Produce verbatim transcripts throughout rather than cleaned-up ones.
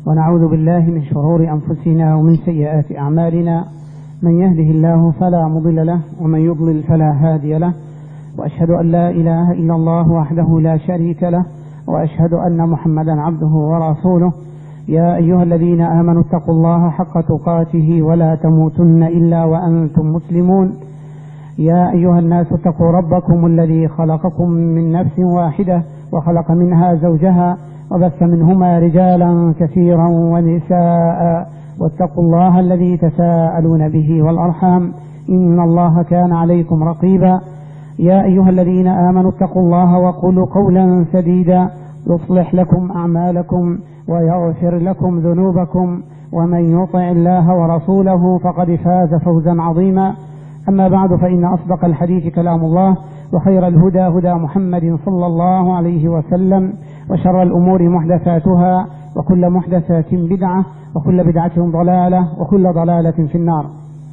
ونعوذ بالله من شرور أنفسنا ومن سيئات أعمالنا، من يهده الله فلا مضل له ومن يضلل فلا هادي له، وأشهد أن لا إله إلا الله وحده لا شريك له، وأشهد أن محمدا عبده ورسوله. يا أيها الذين آمنوا اتقوا الله حق تقاته ولا تموتن إلا وأنتم مسلمون. يا أيها الناس اتقوا ربكم الذي خلقكم من نفس واحدة وخلق منها زوجها وبث منهما رجالا كثيرا ونساء، واتقوا الله الذي تساءلون به والأرحام إن الله كان عليكم رقيبا. يا أيها الذين آمنوا اتقوا الله وقولوا قولا سديدا يصلح لكم أعمالكم ويغفر لكم ذنوبكم، ومن يطع الله ورسوله فقد فاز فوزا عظيما. أما بعد، فإن أصدق الحديث كلام الله، وخير الهدى هدى محمد صلى الله عليه وسلم، وشر الأمور محدثاتها، وكل محدثات بدعة، وكل بدعة ضلالة، وكل ضلالة في النار.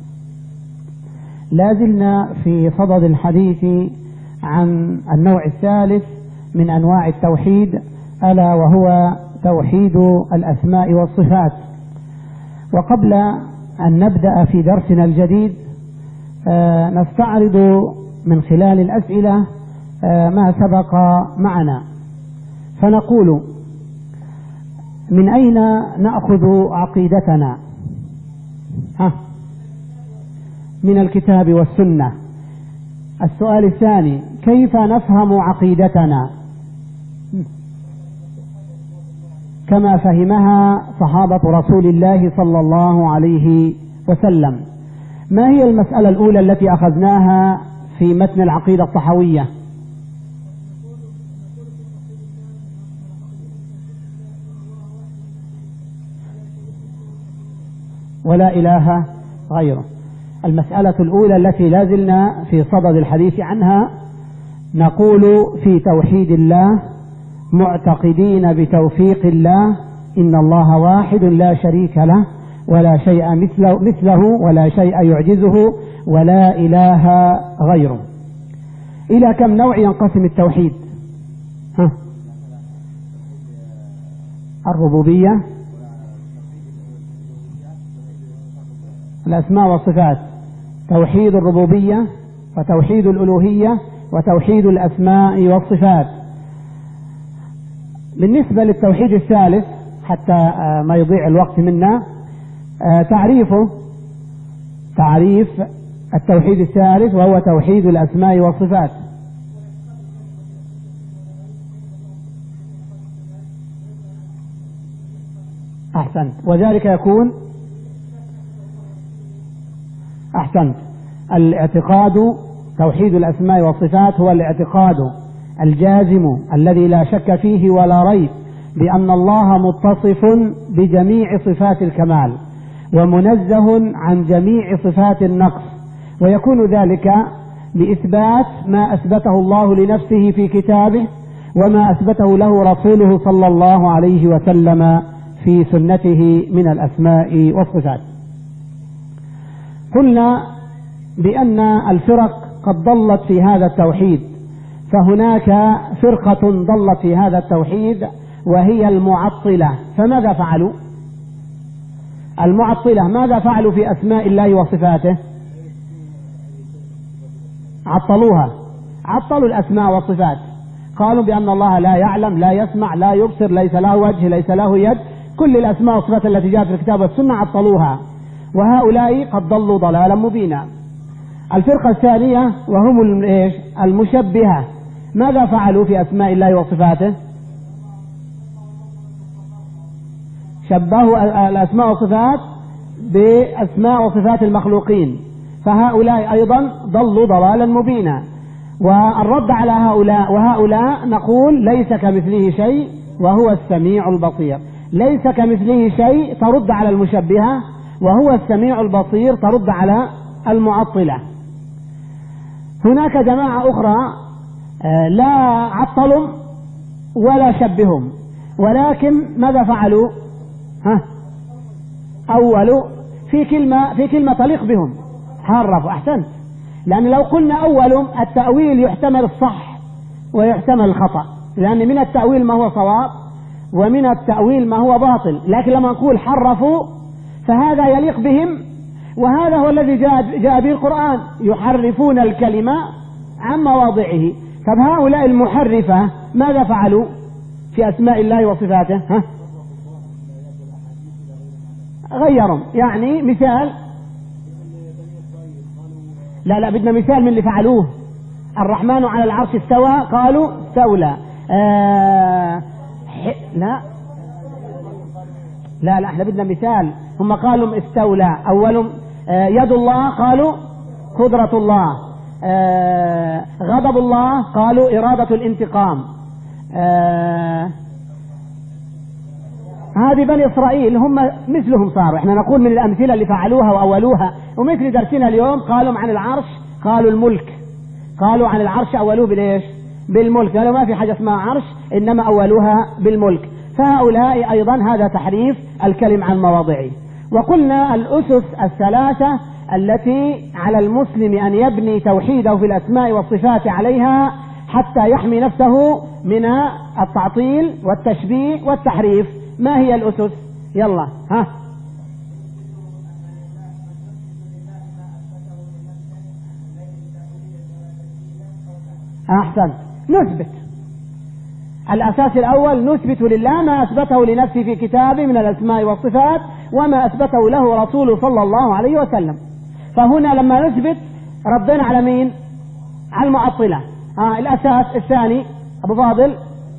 لازلنا في صدد الحديث عن النوع الثالث من أنواع التوحيد، ألا وهو توحيد الأسماء والصفات. وقبل أن نبدأ في درسنا الجديد آه نستعرض من خلال الأسئلة آه ما سبق معنا، فنقول: من أين نأخذ عقيدتنا؟ ها من الكتاب والسنة. السؤال الثاني: كيف نفهم عقيدتنا كما فهمها صحابة رسول الله صلى الله عليه وسلم؟ ما هي المسألة الأولى التي أخذناها في متن العقيدة الطحوية؟ ولا إله غيره. المسألة الأولى التي لازلنا في صدد الحديث عنها، نقول في توحيد الله معتقدين بتوفيق الله إن الله واحد لا شريك له ولا شيء مثله, مثله ولا شيء يعجزه ولا إله غيره. إلى كم نوع ينقسم التوحيد؟ ها؟ الربوبية، الأسماء والصفات، توحيد الربوبية وتوحيد الألوهية وتوحيد الأسماء والصفات. بالنسبة للتوحيد الثالث، حتى ما يضيع الوقت منا، تعريفه تعريف التوحيد الثالث، وهو توحيد الأسماء والصفات. أحسنت. وذلك يكون أحسنت الاعتقاد، توحيد الأسماء والصفات هو الاعتقاد الجازم الذي لا شك فيه ولا ريب بأن الله متصف بجميع صفات الكمال ومنزه عن جميع صفات النقص، ويكون ذلك بإثبات ما أثبته الله لنفسه في كتابه وما أثبته له رسوله صلى الله عليه وسلم في سنته من الأسماء والصفات. قلنا بأن الفرق قد ضلت في هذا التوحيد، فهناك فرقة ضلت في هذا التوحيد وهي المعطلة. فماذا فعلوا؟ المعطلة ماذا فعلوا في أسماء الله وصفاته؟ عطلوها، عطلوا الأسماء والصفات. قالوا بأن الله لا يعلم، لا يسمع، لا يبصر، ليس له وجه، ليس له يد. كل الأسماء والصفات التي جاءت في الكتاب والسنة عطلوها، وهؤلاء قد ضلوا ضلالا مبينا. الفرقة الثانية وهم المشبهة، ماذا فعلوا في أسماء الله وصفاته؟ شبهوا الأسماء والصفات بأسماء وصفات المخلوقين، فهؤلاء أيضا ضلوا ضلالا مبينا. والرد على هؤلاء وهؤلاء نقول: ليس كمثله شيء وهو السميع البصير. ليس كمثله شيء ترد على المشبهة، وهو السميع البصير ترد على المعطلة. هناك جماعة أخرى لا عطلوا ولا شبههم، ولكن ماذا فعلوا؟ ها أولوا في كلمة في كلمة تليق بهم، حرفوا. أحسنت. لأن لو قلنا أول، التأويل يحتمل الصح ويحتمل الخطأ، لأن من التأويل ما هو صواب ومن التأويل ما هو باطل، لكن لما نقول حرفوا فهذا يليق بهم، وهذا هو الذي جاء, جاء به القرآن، يحرفون الكلمة عن مواضعه. طب هؤلاء المحرفة ماذا فعلوا في أسماء الله وصفاته؟ ها؟ غيروا. يعني مثال، لا لا بدنا مثال من اللي فعلوه. الرحمن على العرش استوى، قالوا استولى. آه لا لا لا احنا بدنا مثال. هم قالوا استولى. أولهم آه يد الله، قالوا قدرة الله. آه غضب الله، قالوا إرادة الانتقام. آه هذه بني إسرائيل هم مثلهم صاروا. احنا نقول من الأمثلة اللي فعلوها وأولوها، ومثل درسنا اليوم قالوا عن العرش قالوا الملك، قالوا عن العرش أولوه بالإيش؟ بالملك. قالوا ما في حاجة اسمها عرش، إنما أولوها بالملك. فهؤلاء أيضا هذا تحريف الكلم عن مواضعه. وقلنا الأسس الثلاثة التي على المسلم أن يبني توحيده في الأسماء والصفات عليها حتى يحمي نفسه من التعطيل والتشبيه والتحريف. ما هي الأسس؟ يلا ها. أحسن. نثبت الأساس الأول، نثبت لله ما أثبته لنفسه في كتابه من الأسماء والصفات وما أثبته له رسوله صلى الله عليه وسلم. فهنا لما نثبت ردنا على مين؟ على المعطلة. آه الأساس الثاني أبو فاضل.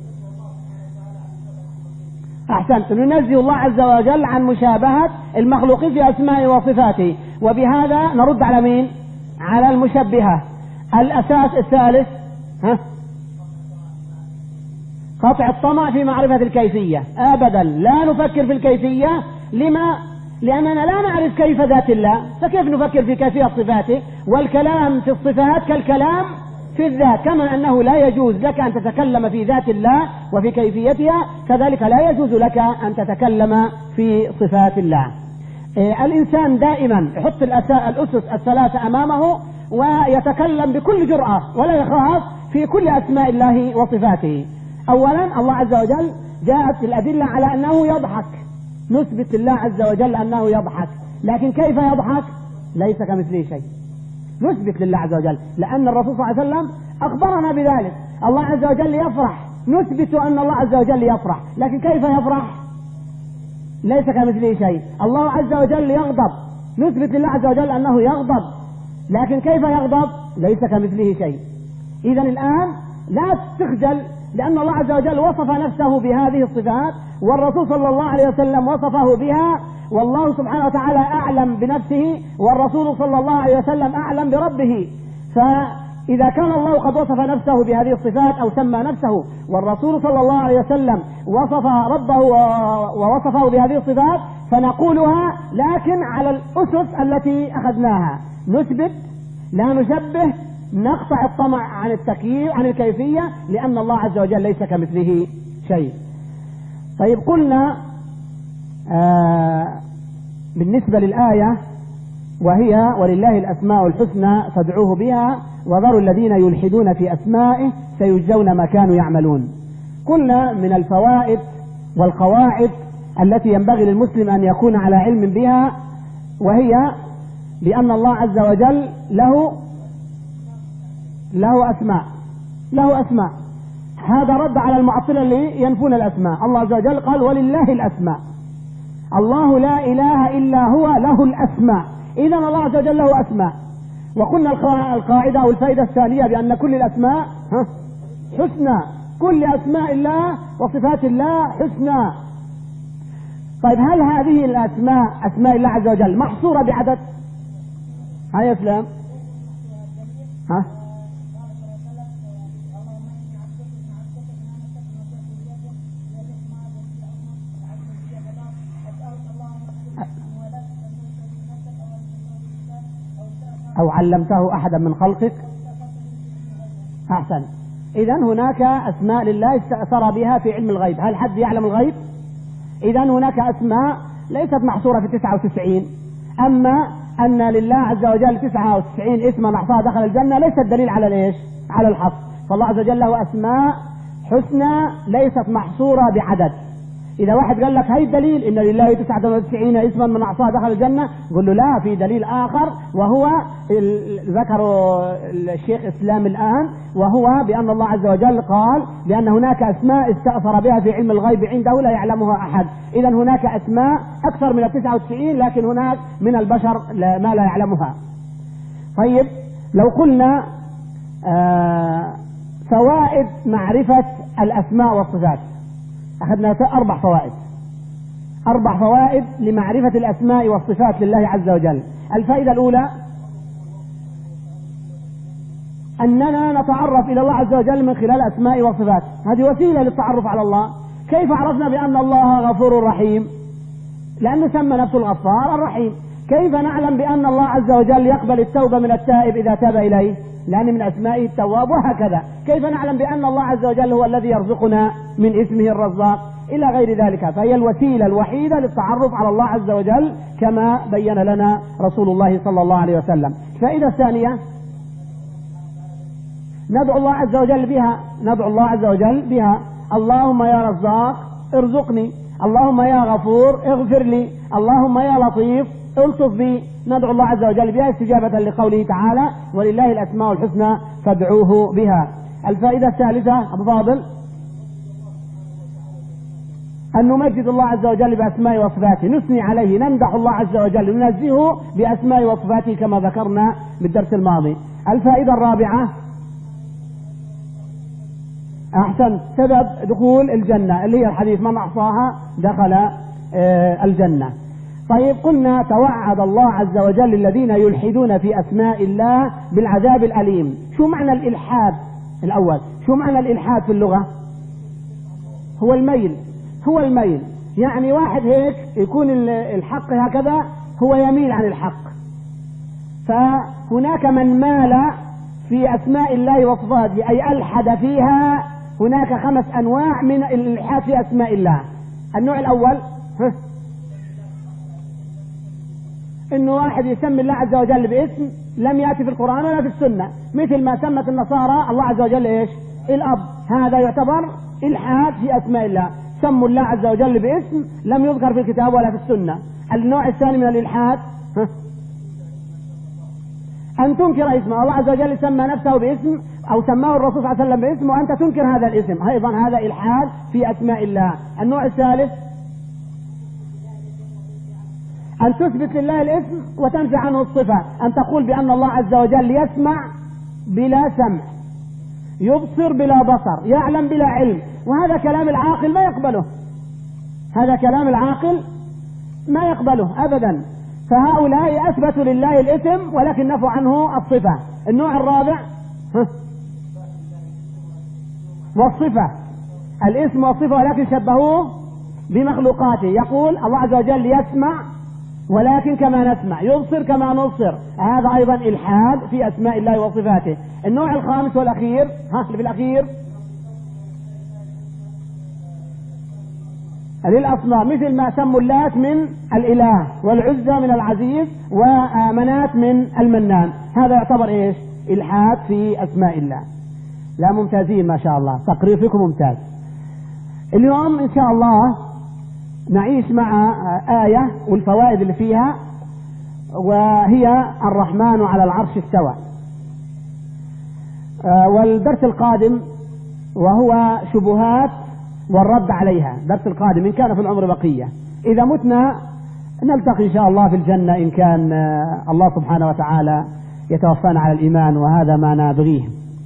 أحسنت. ننزه الله عز وجل عن مشابهة المخلوقين في أسمائه وصفاته، وبهذا نرد على مين؟ على المشبهة. الأساس الثالث ها؟ قطع الطمع في معرفة الكيفية. أبدا لا نفكر في الكيفية. لما؟ لأننا لا نعرف كيف ذات الله، فكيف نفكر في كيفية صفاته؟ والكلام في الصفات كالكلام في الذات، كما أنه لا يجوز لك أن تتكلم في ذات الله وفي كيفيتها، كذلك لا يجوز لك أن تتكلم في صفات الله. إيه الإنسان دائما يحط الأسس الثلاثة أمامه ويتكلم بكل جرأة ولا يخاف في كل أسماء الله وصفاته. أولا الله عز وجل جاءت الأدلة على أنه يضحك، نثبت لله عز وجل أنه يضحك، لكن كيف يضحك؟ ليس كمثله شيء. نثبت لله عز وجل لأن الرسول صلى الله عليه وسلم أخبرنا بذلك. الله عز وجل يفرح، نثبت أن الله عز وجل يفرح، لكن كيف يفرح؟ ليس كمثله شيء. الله عز وجل يغضب، نثبت لله عز وجل أنه يغضب، لكن كيف يغضب؟ ليس كمثله شيء. إذن الآن لا تخجل، لأن الله عز وجل وصف نفسه بهذه الصفات، والرسول صلى الله عليه وسلم وصفه بها، والله سبحانه وتعالى أعلم بنفسه، والرسول صلى الله عليه وسلم أعلم بربه. فإذا كان الله قد وصف نفسه بهذه الصفات أو سمى نفسه، والرسول صلى الله عليه وسلم وصف ربه ووصفه بهذه الصفات، فنقولها لكن على الأسس التي أخذناها. نثبت، لا نشبه، نقطع الطمع عن التكييف عن الكيفية، لأن الله عز وجل ليس كمثله شيء. طيب قلنا آه بالنسبة للآية وهي ولله الأسماء الحسنى فادعوه بها وذروا الذين يلحدون في أسمائه سيجزون ما كانوا يعملون. قلنا من الفوائد والقواعد التي ينبغي للمسلم أن يكون على علم بها، وهي بأن الله عز وجل له له أسماء له أسماء هذا رد على المعطلة اللي ينفون الأسماء. الله عز وجل قال ولله الأسماء، الله لا إله إلا هو له الأسماء. إذن الله عز وجل له أسماء. وقلنا القاعدة أو الفائدة الثانية بأن كل الأسماء حسنى، كل أسماء الله وصفات الله حسنى. طيب هل هذه الأسماء أسماء الله عز وجل محصورة بعدد؟ ها يا إسلام؟ ها؟ أو علمته أحدا من خلقك. أحسن. إذن هناك أسماء لله استأثر بها في علم الغيب. هل حد يعلم الغيب؟ إذن هناك أسماء ليست محصورة في تسعة وتسعين. أما أن لله عز وجل تسعة وتسعين اسما أحصاها دخل الجنة ليس الدليل على ليش؟ على الحصر. فالله عز وجل له أسماء حسنى ليست محصورة بعدد. إذا واحد قال لك هاي الدليل إن لله تسعة وتسعين اسما من أعصاه دخل الجنة، قل له لا، في دليل آخر وهو ذكر الشيخ إسلام الآن، وهو بأن الله عز وجل قال بأن هناك أسماء استأثر بها في علم الغيب عنده لا يعلمها أحد. إذا هناك أسماء أكثر من التسعة وتسعين، لكن هناك من البشر ما لا يعلمها. طيب لو قلنا آه فوائد معرفة الأسماء والصفات، أخذنا أربع فوائد أربع فوائد لمعرفة الأسماء والصفات لله عز وجل. الفائدة الأولى أننا نتعرف إلى الله عز وجل من خلال أسماء وصفات، هذه وسيلة للتعرف على الله. كيف عرفنا بأن الله غفور رحيم؟ لأنه سمى نفسه الغفار الرحيم. كيف نعلم بأن الله عز وجل يقبل التوبة من التائب إذا تاب إليه؟ لأن من أسمائه التواب. وهكذا كيف نعلم بأن الله عز وجل هو الذي يرزقنا من اسمه الرزاق إلى غير ذلك. فهي الوسيلة الوحيدة للتعرف على الله عز وجل كما بين لنا رسول الله صلى الله عليه وسلم. الفائدة الثانية ندعو الله عز وجل بها ندعو الله عز وجل بها اللهم يا رزاق ارزقني، اللهم يا غفور اغفر لي، اللهم يا لطيف الطف بي. ندعو الله عز وجل بها استجابة لقوله تعالى ولله الأسماء الحسنى فادعوه بها. الفائدة الثالثة أبو فاضل أن نمجد الله عز وجل بأسماء وصفاته، نثني عليه، نمدح الله عز وجل، ننزهه بأسماء وصفاته كما ذكرنا بالدرس الماضي. الفائدة الرابعة أحسن سبب دخول الجنة اللي هي الحديث من أحصاها دخل آه الجنة. طيب قلنا توعد الله عز وجل الذين يلحدون في أسماء الله بالعذاب الأليم. شو معنى الإلحاد الأول؟ شو معنى الإلحاد في اللغة؟ هو الميل هو الميل يعني واحد هيك يكون الحق هكذا، هو يميل عن الحق. فهناك من مال في أسماء الله وصفاته أي ألحد فيها. هناك خمس أنواع من الإلحاد في أسماء الله. النوع الأول إنه واحد يسمي الله عز وجل باسم لم يأتي في القرآن ولا في السنة، مثل ما سمت النصارى الله عز وجل إيش؟ الأب. هذا يعتبر إلحاد في أسماء الله، سموا الله عز وجل باسم لم يذكر في الكتاب ولا في السنة. النوع الثاني من الإلحاد أن تنكر اسمه. الله عز وجل سمى نفسه باسم أو سماه الرسول صلى الله عليه وسلم باسم وأنت تنكر هذا الاسم، أيضا هذا إلحاد في أسماء الله. النوع الثالث أن تثبت لله الاسم وتنفي عنه الصفة، أن تقول بأن الله عز وجل يسمع بلا سمع، يبصر بلا بصر، يعلم بلا علم، وهذا كلام العاقل ما يقبله هذا كلام العاقل ما يقبله أبدا. فهؤلاء أثبتوا لله الاسم ولكن نفوا عنه الصفة. النوع الرابع والصفة، الاسم والصفة ولكن شبهوه بمخلوقاته. يقول الله عز وجل يسمع ولكن كما نسمع، يبصر كما نبصر، هذا أيضا إلحاد في أسماء الله وصفاته. النوع الخامس والأخير ها اللي في الأخير للأصنام، مثل ما سموا اللات من الإله والعزى من العزيز ومنات من المنان، هذا يعتبر إيش؟ إلحاد في أسماء الله. لا ممتازين ما شاء الله، تقرير فيكم ممتاز. اليوم إن شاء الله نعيش مع آية والفوائد اللي فيها، وهي الرحمن على العرش استوى. والدرس القادم وهو شبهات والرد عليها، درس القادم إن كان في العمر بقية. إذا متنا نلتقي إن شاء الله في الجنة إن كان الله سبحانه وتعالى يتوفانا على الإيمان، وهذا ما نبغيه.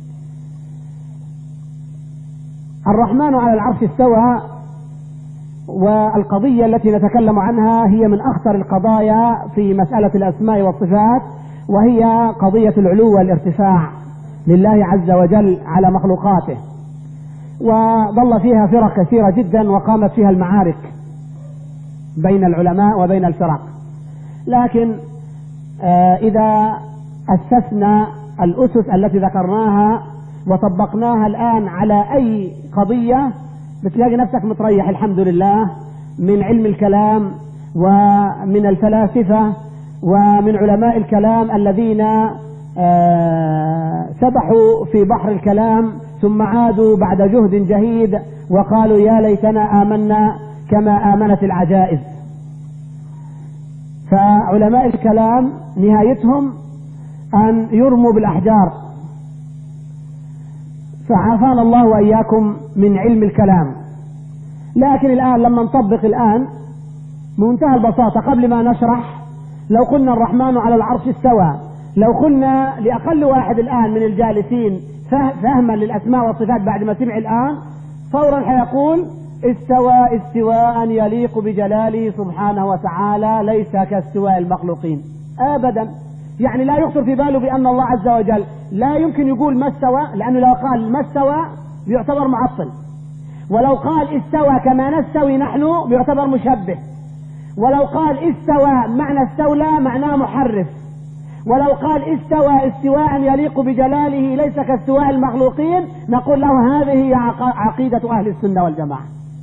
الرحمن على العرش استوى، والقضية التي نتكلم عنها هي من أخطر القضايا في مسألة الأسماء والصفات، وهي قضية العلو والارتفاع لله عز وجل على مخلوقاته. وظل فيها فرق كثيرة جدا، وقامت فيها المعارك بين العلماء وبين الفرق. لكن آه إذا أسسنا الأسس التي ذكرناها وطبقناها الآن على أي قضية بتلاقي نفسك متريح الحمد لله، من علم الكلام ومن الفلاسفة ومن علماء الكلام الذين آه سبحوا في بحر الكلام ثم عادوا بعد جهد جهيد وقالوا يا ليتنا آمنا كما آمنت العجائز. فعلماء الكلام نهايتهم أن يرموا بالأحجار، فعافانا الله وإياكم من علم الكلام. لكن الآن لما نطبق الآن بمنتهى البساطة، قبل ما نشرح، لو قلنا الرحمن على العرش استوى، لو قلنا لأقل واحد الآن من الجالسين فهما للأسماء والصفات بعد ما سمع الآن، فورا حيقول استوى استواء يليق بجلاله سبحانه وتعالى ليس كاستواء المخلوقين أبدا. يعني لا يخطر في باله بأن الله عز وجل لا يمكن يقول ما استوى، لأنه لو قال ما استوى يعتبر معطل، ولو قال استوى كما نستوي نحن يعتبر مشبه، ولو قال استوى معنى استولى معناه محرف، ولو قال استوى استواء يليق بجلاله ليس كاستواء المخلوقين نقول له هذه هي عقيدة أهل السنة والجماعة.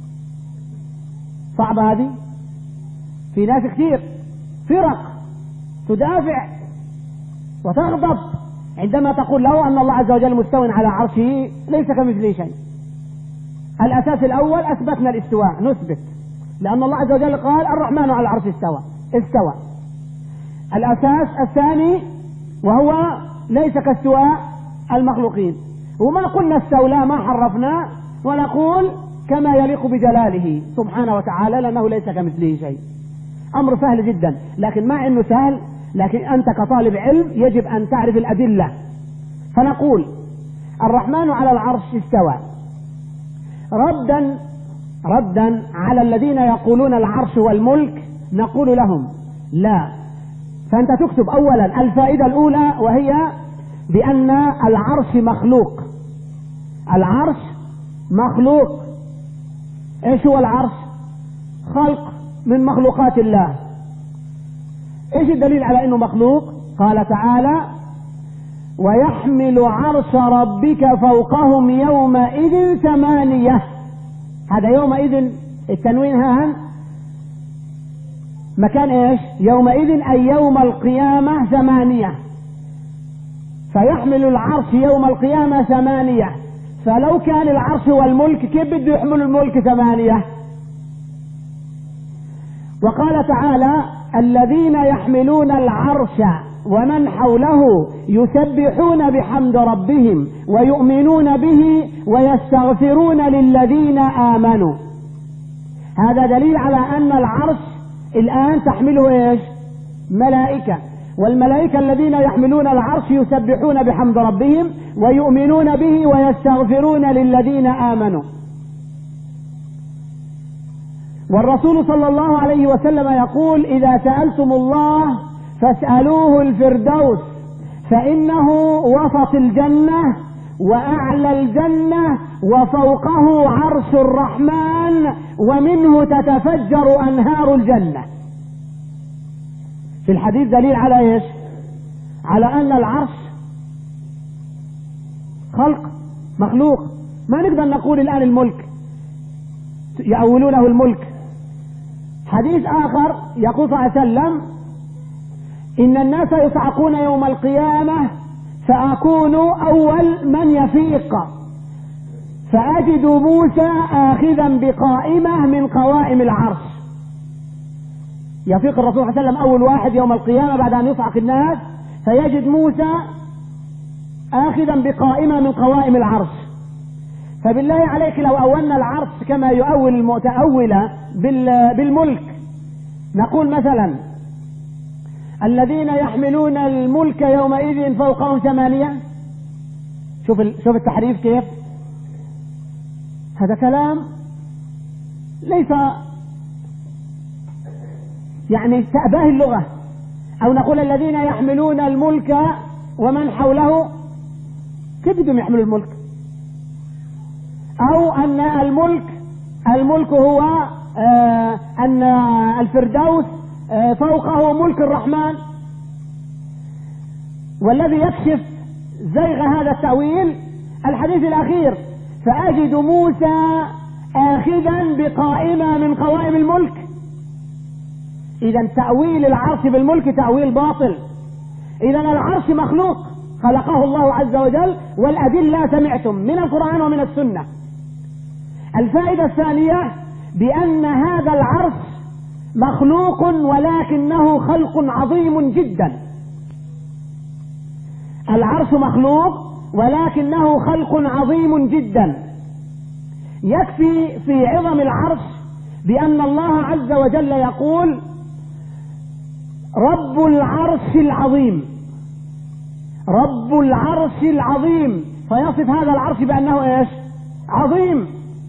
صعبة هذه؟ في ناس كثير فرق تدافع وتغضب عندما تقول له أن الله عز وجل مستوى على عرشه ليس كمثله شيء. الأساس الأول أثبتنا الاستواء، نثبت، لأن الله عز وجل قال الرحمن على العرش استوى استوى. الأساس الثاني وهو ليس كاستواء المخلوقين، وما قلنا استولى ما حرفنا، ونقول كما يليق بجلاله سبحانه وتعالى لأنه ليس كمثله شيء. أمر سهل جدا، لكن مع أنه سهل لكن أنت كطالب علم يجب أن تعرف الأدلة. فنقول الرحمن على العرش استوى ردا ردا على الذين يقولون العرش والملك، نقول لهم لا. فأنت تكتب أولا الفائدة الأولى وهي بأن العرش مخلوق. العرش مخلوق. ايش هو العرش؟ خلق من مخلوقات الله. ايش الدليل على انه مخلوق؟ قال تعالى ويحمل عرش ربك فوقهم يومئذ ثمانية. هذا يومئذ التنوين هان مكان ايش؟ يومئذ اي يوم القيامة ثمانية، فيحمل العرش يوم القيامة ثمانية. فلو كان العرش والملك كيف بده يحمل الملك ثمانية؟ وقال تعالى الذين يحملون العرش ومن حوله يسبحون بحمد ربهم ويؤمنون به ويستغفرون للذين آمنوا. هذا دليل على أن العرش الآن تحمله ايش؟ ملائكة، والملائكة الذين يحملون العرش يسبحون بحمد ربهم ويؤمنون به ويستغفرون للذين آمنوا. والرسول صلى الله عليه وسلم يقول إذا سألتم الله فاسألوه الفردوس فإنه وسط الجنة وأعلى الجنة وفوقه عرش الرحمن ومنه تتفجر أنهار الجنة. في الحديث دليل على ايش؟ على أن العرش خلق مخلوق. ما نقدر نقول الآن الملك، يأولونه الملك. حديث آخر يقول صلى الله عليه وسلم إن الناس يصعقون يوم القيامة فأكون أول من يفيق فأجد موسى آخذا بقائمة من قوائم العرش. يفيق الرسول صلى الله عليه وسلم أول واحد يوم القيامة بعد أن يصعق الناس، فيجد موسى آخذا بقائمة من قوائم العرش. فبالله عليك لو أولنا العرش كما يؤول المتأولة بالملك، نقول مثلا الذين يحملون الملك يومئذ فوقهم ثمانية. شوف شوف التحريف كيف. هذا كلام ليس يعني تأباه اللغة. أو نقول الذين يحملون الملك ومن حوله، كيف بدهم يحملوا الملك؟ أو أن الملك الملك هو آه أن الفردوس آه فوقه ملك الرحمن. والذي يكشف زيغ هذا التأويل الحديث الأخير فأجد موسى آخذا بقائمة من قوائم الملك. إذا تأويل العرش بالملك تأويل باطل. إذا العرش مخلوق خلقه الله عز وجل، والأدلة سمعتم من القرآن ومن السنة. الفائدة الثانية بأن هذا العرش مخلوق ولكنه خلق عظيم جدا. العرش مخلوق ولكنه خلق عظيم جدا. يكفي في عظم العرش بأن الله عز وجل يقول رب العرش العظيم، رب العرش العظيم، فيصف هذا العرش بأنه ايش؟ عظيم.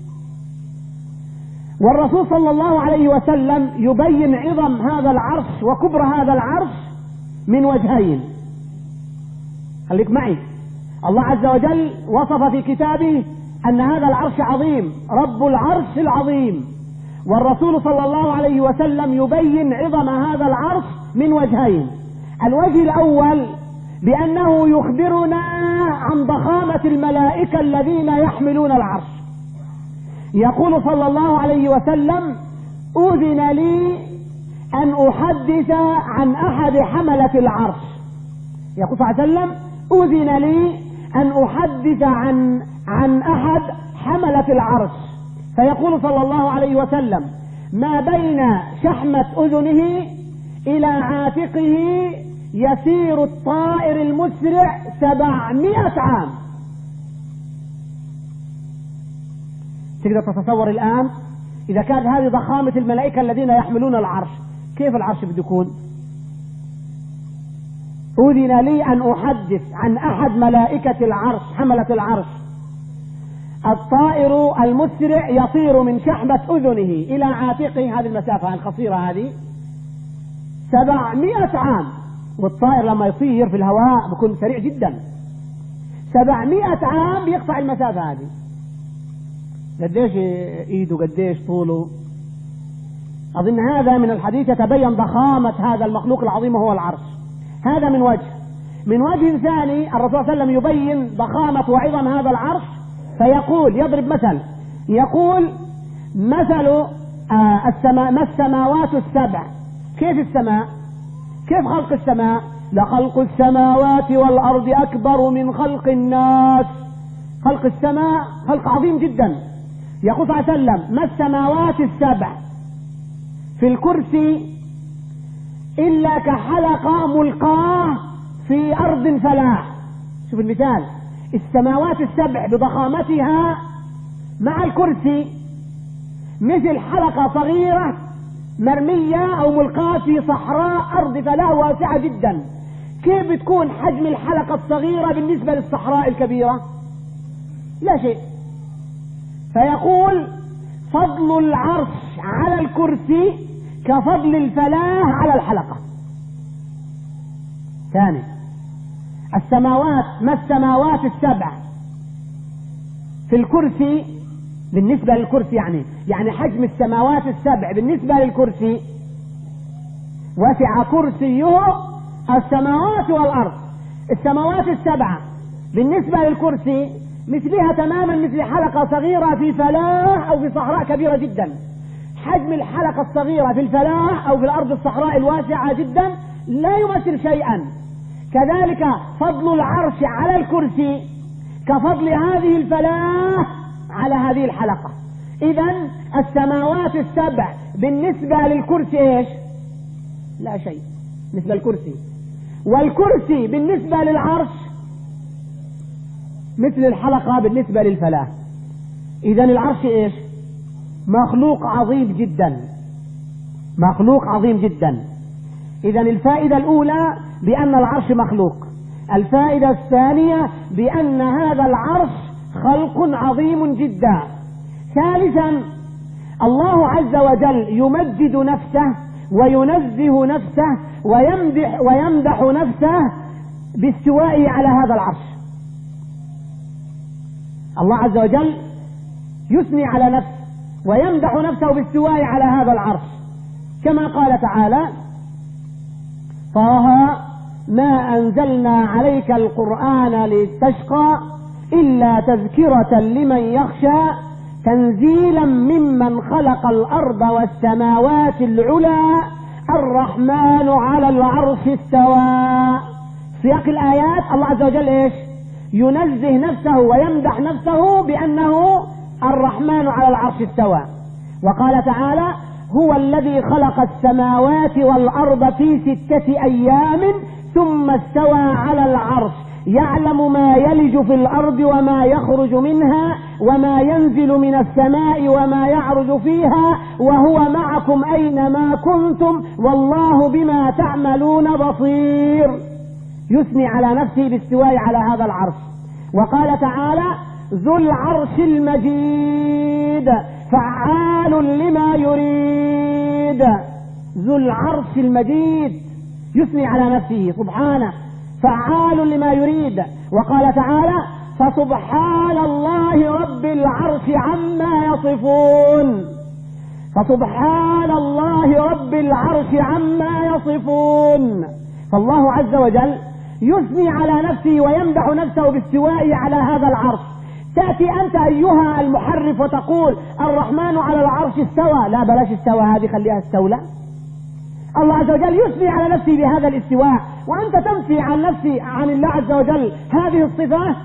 والرسول صلى الله عليه وسلم يبين عظم هذا العرش وكبر هذا العرش من وجهين. خليك معي. الله عز وجل وصف في كتابه أن هذا العرش عظيم، رب العرش العظيم، والرسول صلى الله عليه وسلم يبين عظم هذا العرش من وجهين. الوجه الأول بأنه يخبرنا عن ضخامة الملائكة الذين يحملون العرش. يقول صلى الله عليه وسلم أذن لي أن أحدث عن أحد حملة العرش. يقول صلى الله عليه وسلم أذن لي أن أحدث عن عن أحد حملة العرش، فيقول صلى الله عليه وسلم ما بين شحمة أذنه إلى عاتقه يسير الطائر المسرع سبعمائة عام. تقدر تتصور الآن إذا كان هذه ضخامة الملائكة الذين يحملون العرش، كيف العرش بده يكون؟ أذن لي أن أحدث عن أحد ملائكة العرش حملة العرش، الطائر المسرع يطير من شحمة أذنه إلى عاتقه، هذه المسافة القصيرة هذه سبعمائة عام. والطائر لما يطير في الهواء بيكون سريع جدا. سبعمائة عام بيقطع المسافة هذه. قديش ايده قديش طوله؟ اظن هذا من الحديث يتبين ضخامة هذا المخلوق العظيم وهو العرش. هذا من وجه. من وجه ثاني الرسول صلى الله عليه وسلم يبين ضخامة وعظم هذا العرش، فيقول يضرب مثل، يقول مثل آه السماء ما السماوات السبع. كيف السماء؟ كيف خلق السماء؟ لخلق السماوات والأرض أكبر من خلق الناس. خلق السماء خلق عظيم جدا. يقول صلى الله عليه وسلم ما السماوات السبع في الكرسي إلا كحلقة ملقاة في أرض فلاح. شوف المثال، السماوات السبع بضخامتها مع الكرسي مثل حلقة صغيرة مرمية أو ملقاة في صحراء أرض فلاح واسعة جدا. كيف بتكون حجم الحلقة الصغيرة بالنسبة للصحراء الكبيرة؟ لا شيء. فيقول فضل العرش على الكرسي كفضل الفلاح على الحلقة. ثاني، السماوات ما السماوات السبع في الكرسي بالنسبة للكرسي، يعني يعني حجم السماوات السبع بالنسبة للكرسي وسع كرسيه السماوات والأرض. السماوات السبعة بالنسبة للكرسي مثلها تماما مثل حلقة صغيرة في فلاح أو في صحراء كبيرة جدا. حجم الحلقة الصغيرة في الفلاح أو في الأرض الصحراء الواسعة جدا لا يمثل شيئا. كذلك فضل العرش على الكرسي كفضل هذه الفلاح على هذه الحلقة. إذن السماوات السبع بالنسبة للكرسي إيش؟ لا شيء بالنسبة للكرسي. والكرسي بالنسبة للعرش مثل الحلقة بالنسبة للفلاح. إذن العرش إيش؟ مخلوق عظيم جدا، مخلوق عظيم جدا. إذن الفائدة الأولى بأن العرش مخلوق. الفائدة الثانية بأن هذا العرش خلق عظيم جدا. ثالثا الله عز وجل يمجد نفسه وينزه نفسه ويمدح, ويمدح نفسه باستوائه على هذا العرش. الله عز وجل يثني على نفسه ويمدح نفسه باستوائه على هذا العرش، كما قال تعالى طه ما أنزلنا عليك القرآن لتشقى إلا تذكرة لمن يخشى تنزيلا ممن خلق الأرض والسماوات العلى الرحمن على العرش استوى. سياق الآيات الله عز وجل إيش؟ ينزه نفسه ويمدح نفسه بأنه الرحمن على العرش استوى. وقال تعالى هو الذي خلق السماوات والأرض في ستة أيام ثم استوى على العرش يعلم ما يلج في الأرض وما يخرج منها وما ينزل من السماء وما يعرج فيها وهو معكم أينما كنتم والله بما تعملون بصير. يثني على نفسه باستواء على هذا العرش. وقال تعالى ذو العرش المجيد فعال لما يريد. ذو العرش المجيد يثني على نفسه سبحانه فعال لما يريد. وقال تعالى فسبحان الله رب العرش عما يصفون. فسبحان الله رب العرش عما يصفون. فالله عز وجل يثني على نفسه ويمدح نفسه باستوائه على هذا العرش. تأتي أنت أيها المحرف وتقول الرحمن على العرش استوى. لا بلاش استوى، هذه خليها استولى. الله عز وجل يثني على نفسه بهذا الاستواء وأنت تنفي عن نفسي عن الله عز وجل هذه الصفة.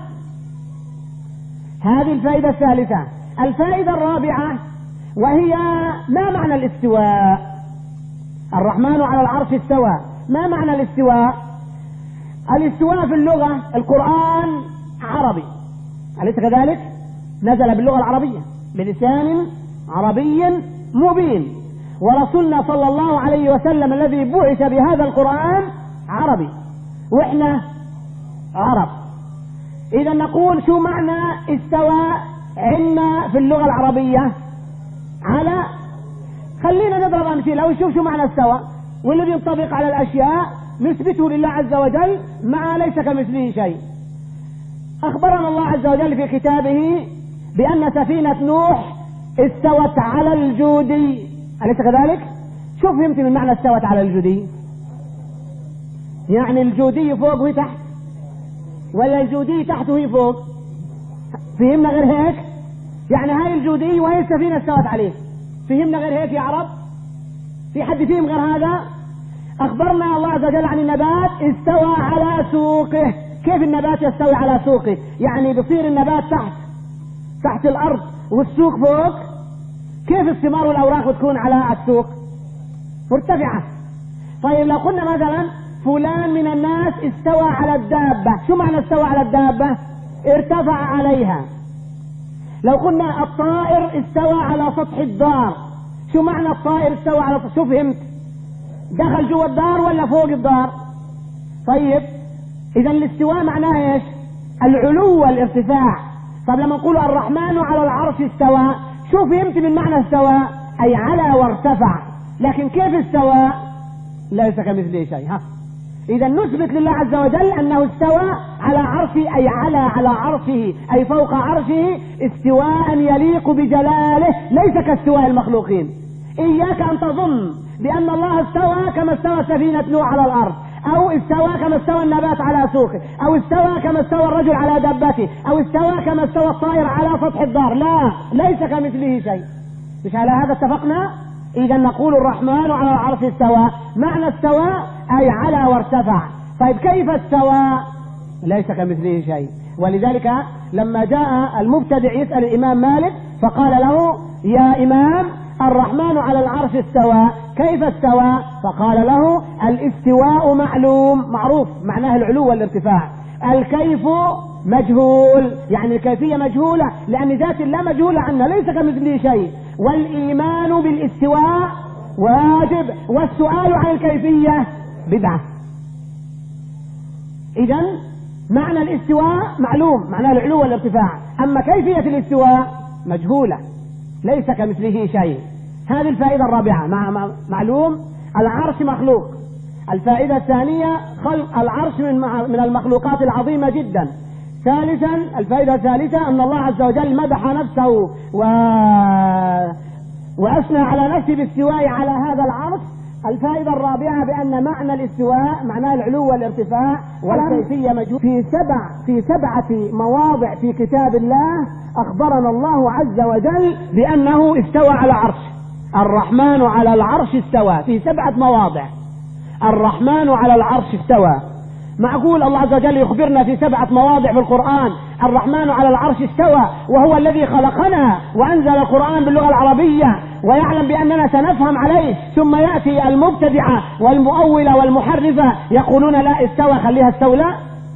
هذه الفائدة الثالثة. الفائدة الرابعة وهي ما معنى الاستواء؟ الرحمن على العرش استوى، ما معنى الاستواء؟ الاستواء في اللغة القرآن عربي أليس كذلك؟ نزل باللغة العربية بلسان عربي مبين، ورسولنا صلى الله عليه وسلم الذي بعث بهذا القرآن عربي وإحنا عرب. إذا نقول شو معنى استوى عندنا في اللغة العربية؟ على خلينا نضرب أمثلة ونشوف شو معنى استوى والذي ينطبق على الأشياء نثبته لله عز وجل مع ليس كمثله شيء. أخبرنا الله عز وجل في كتابه بأن سفينة نوح استوت على الجودي أليس كذلك؟ شوف فهمت من معنى استوت على الجودي؟ يعني الجودي فوق وهي تحت ولا الجودي تحت وهي فوق؟ فهمنا غير هيك؟ يعني هاي الجودي وهي السفينة استوت عليه. فهمنا غير هيك يا عرب؟ في حد فيهم غير هذا؟ أخبرنا الله عز وجل عن النبات استوى على سوقه. كيف النبات يستوي على سوقه؟ يعني بصير النبات تحت تحت الأرض والسوق فوق. كيف الثمار والأوراق بتكون على السوق؟ مرتفعة. طيب لو قلنا مثلا فلان من الناس استوى على الدابة، شو معنى استوى على الدابة؟ ارتفع عليها. لو قلنا الطائر استوى على سطح الدار، شو معنى الطائر استوى على سطح؟ شو فهمت؟ دخل جوا الدار ولا فوق الدار؟ طيب إذا الاستواء معناه ايش؟ العلو والارتفاع. طب لما نقول الرحمن على العرش استوى، شو فهمت من معنى استوى؟ أي على وارتفع. لكن كيف استوى؟ ليس كمثله شيء. ها إذا نثبت لله عز وجل أنه استوى على عرشه، أي على على عرشه، أي فوق عرشه استواء يليق بجلاله ليس كاستواء المخلوقين. إياك أن تظن بأن الله استوى كما استوى سفينة نوح على الأرض، أو استوى كما استوى النبات على سوقه، أو استوى كما استوى الرجل على دابته، أو استوى كما استوى الطائر على سطح الدار. لا، ليس كمثله شيء. مش على هذا اتفقنا؟ إذا نقول الرحمن على العرش استوى. معنى استوى أي على وارتفع. طيب كيف استوى؟ ليس كمثله شيء. ولذلك لما جاء المبتدع يسأل الإمام مالك فقال له يا إمام الرحمن على العرش استوى، كيف استوى؟ فقال له الاستواء معلوم معروف معناه العلو والارتفاع، الكيف مجهول يعني الكيفية مجهولة لأن ذات الله مجهولة عنها ليس كمثله شيء، والإيمان بالاستواء واجب والسؤال عن الكيفية بدعة. إذن معنى الاستواء معلوم معناه العلو والارتفاع، أما كيفية الاستواء مجهولة ليس كمثله شيء. هذه الفائدة الرابعة. مع معلوم العرش مخلوق. الفائدة الثانية خلق العرش من من المخلوقات العظيمة جدا. ثالثا الفائدة الثالثة أن الله عز وجل مدح نفسه و... وأثنى على نفسه بالاستواء على هذا العرش. الفائدة الرابعة بأن معنى الاستواء معناه العلو والارتفاع والكيفية مجهول. في سبع في سبعة مواضع في كتاب الله أخبرنا الله عز وجل بأنه استوى على عرش. الرحمن على العرش استوى في سبعة مواضع. الرحمن على العرش استوى. معقول الله عز وجل يخبرنا في سبعة مواضع في القرآن الرحمن على العرش استوى وهو الذي خلقنا وأنزل القرآن باللغة العربية ويعلم بأننا سنفهم عليه، ثم يأتي المبتدعة والمؤولة والمحرفة يقولون لا استوى خليها استولى.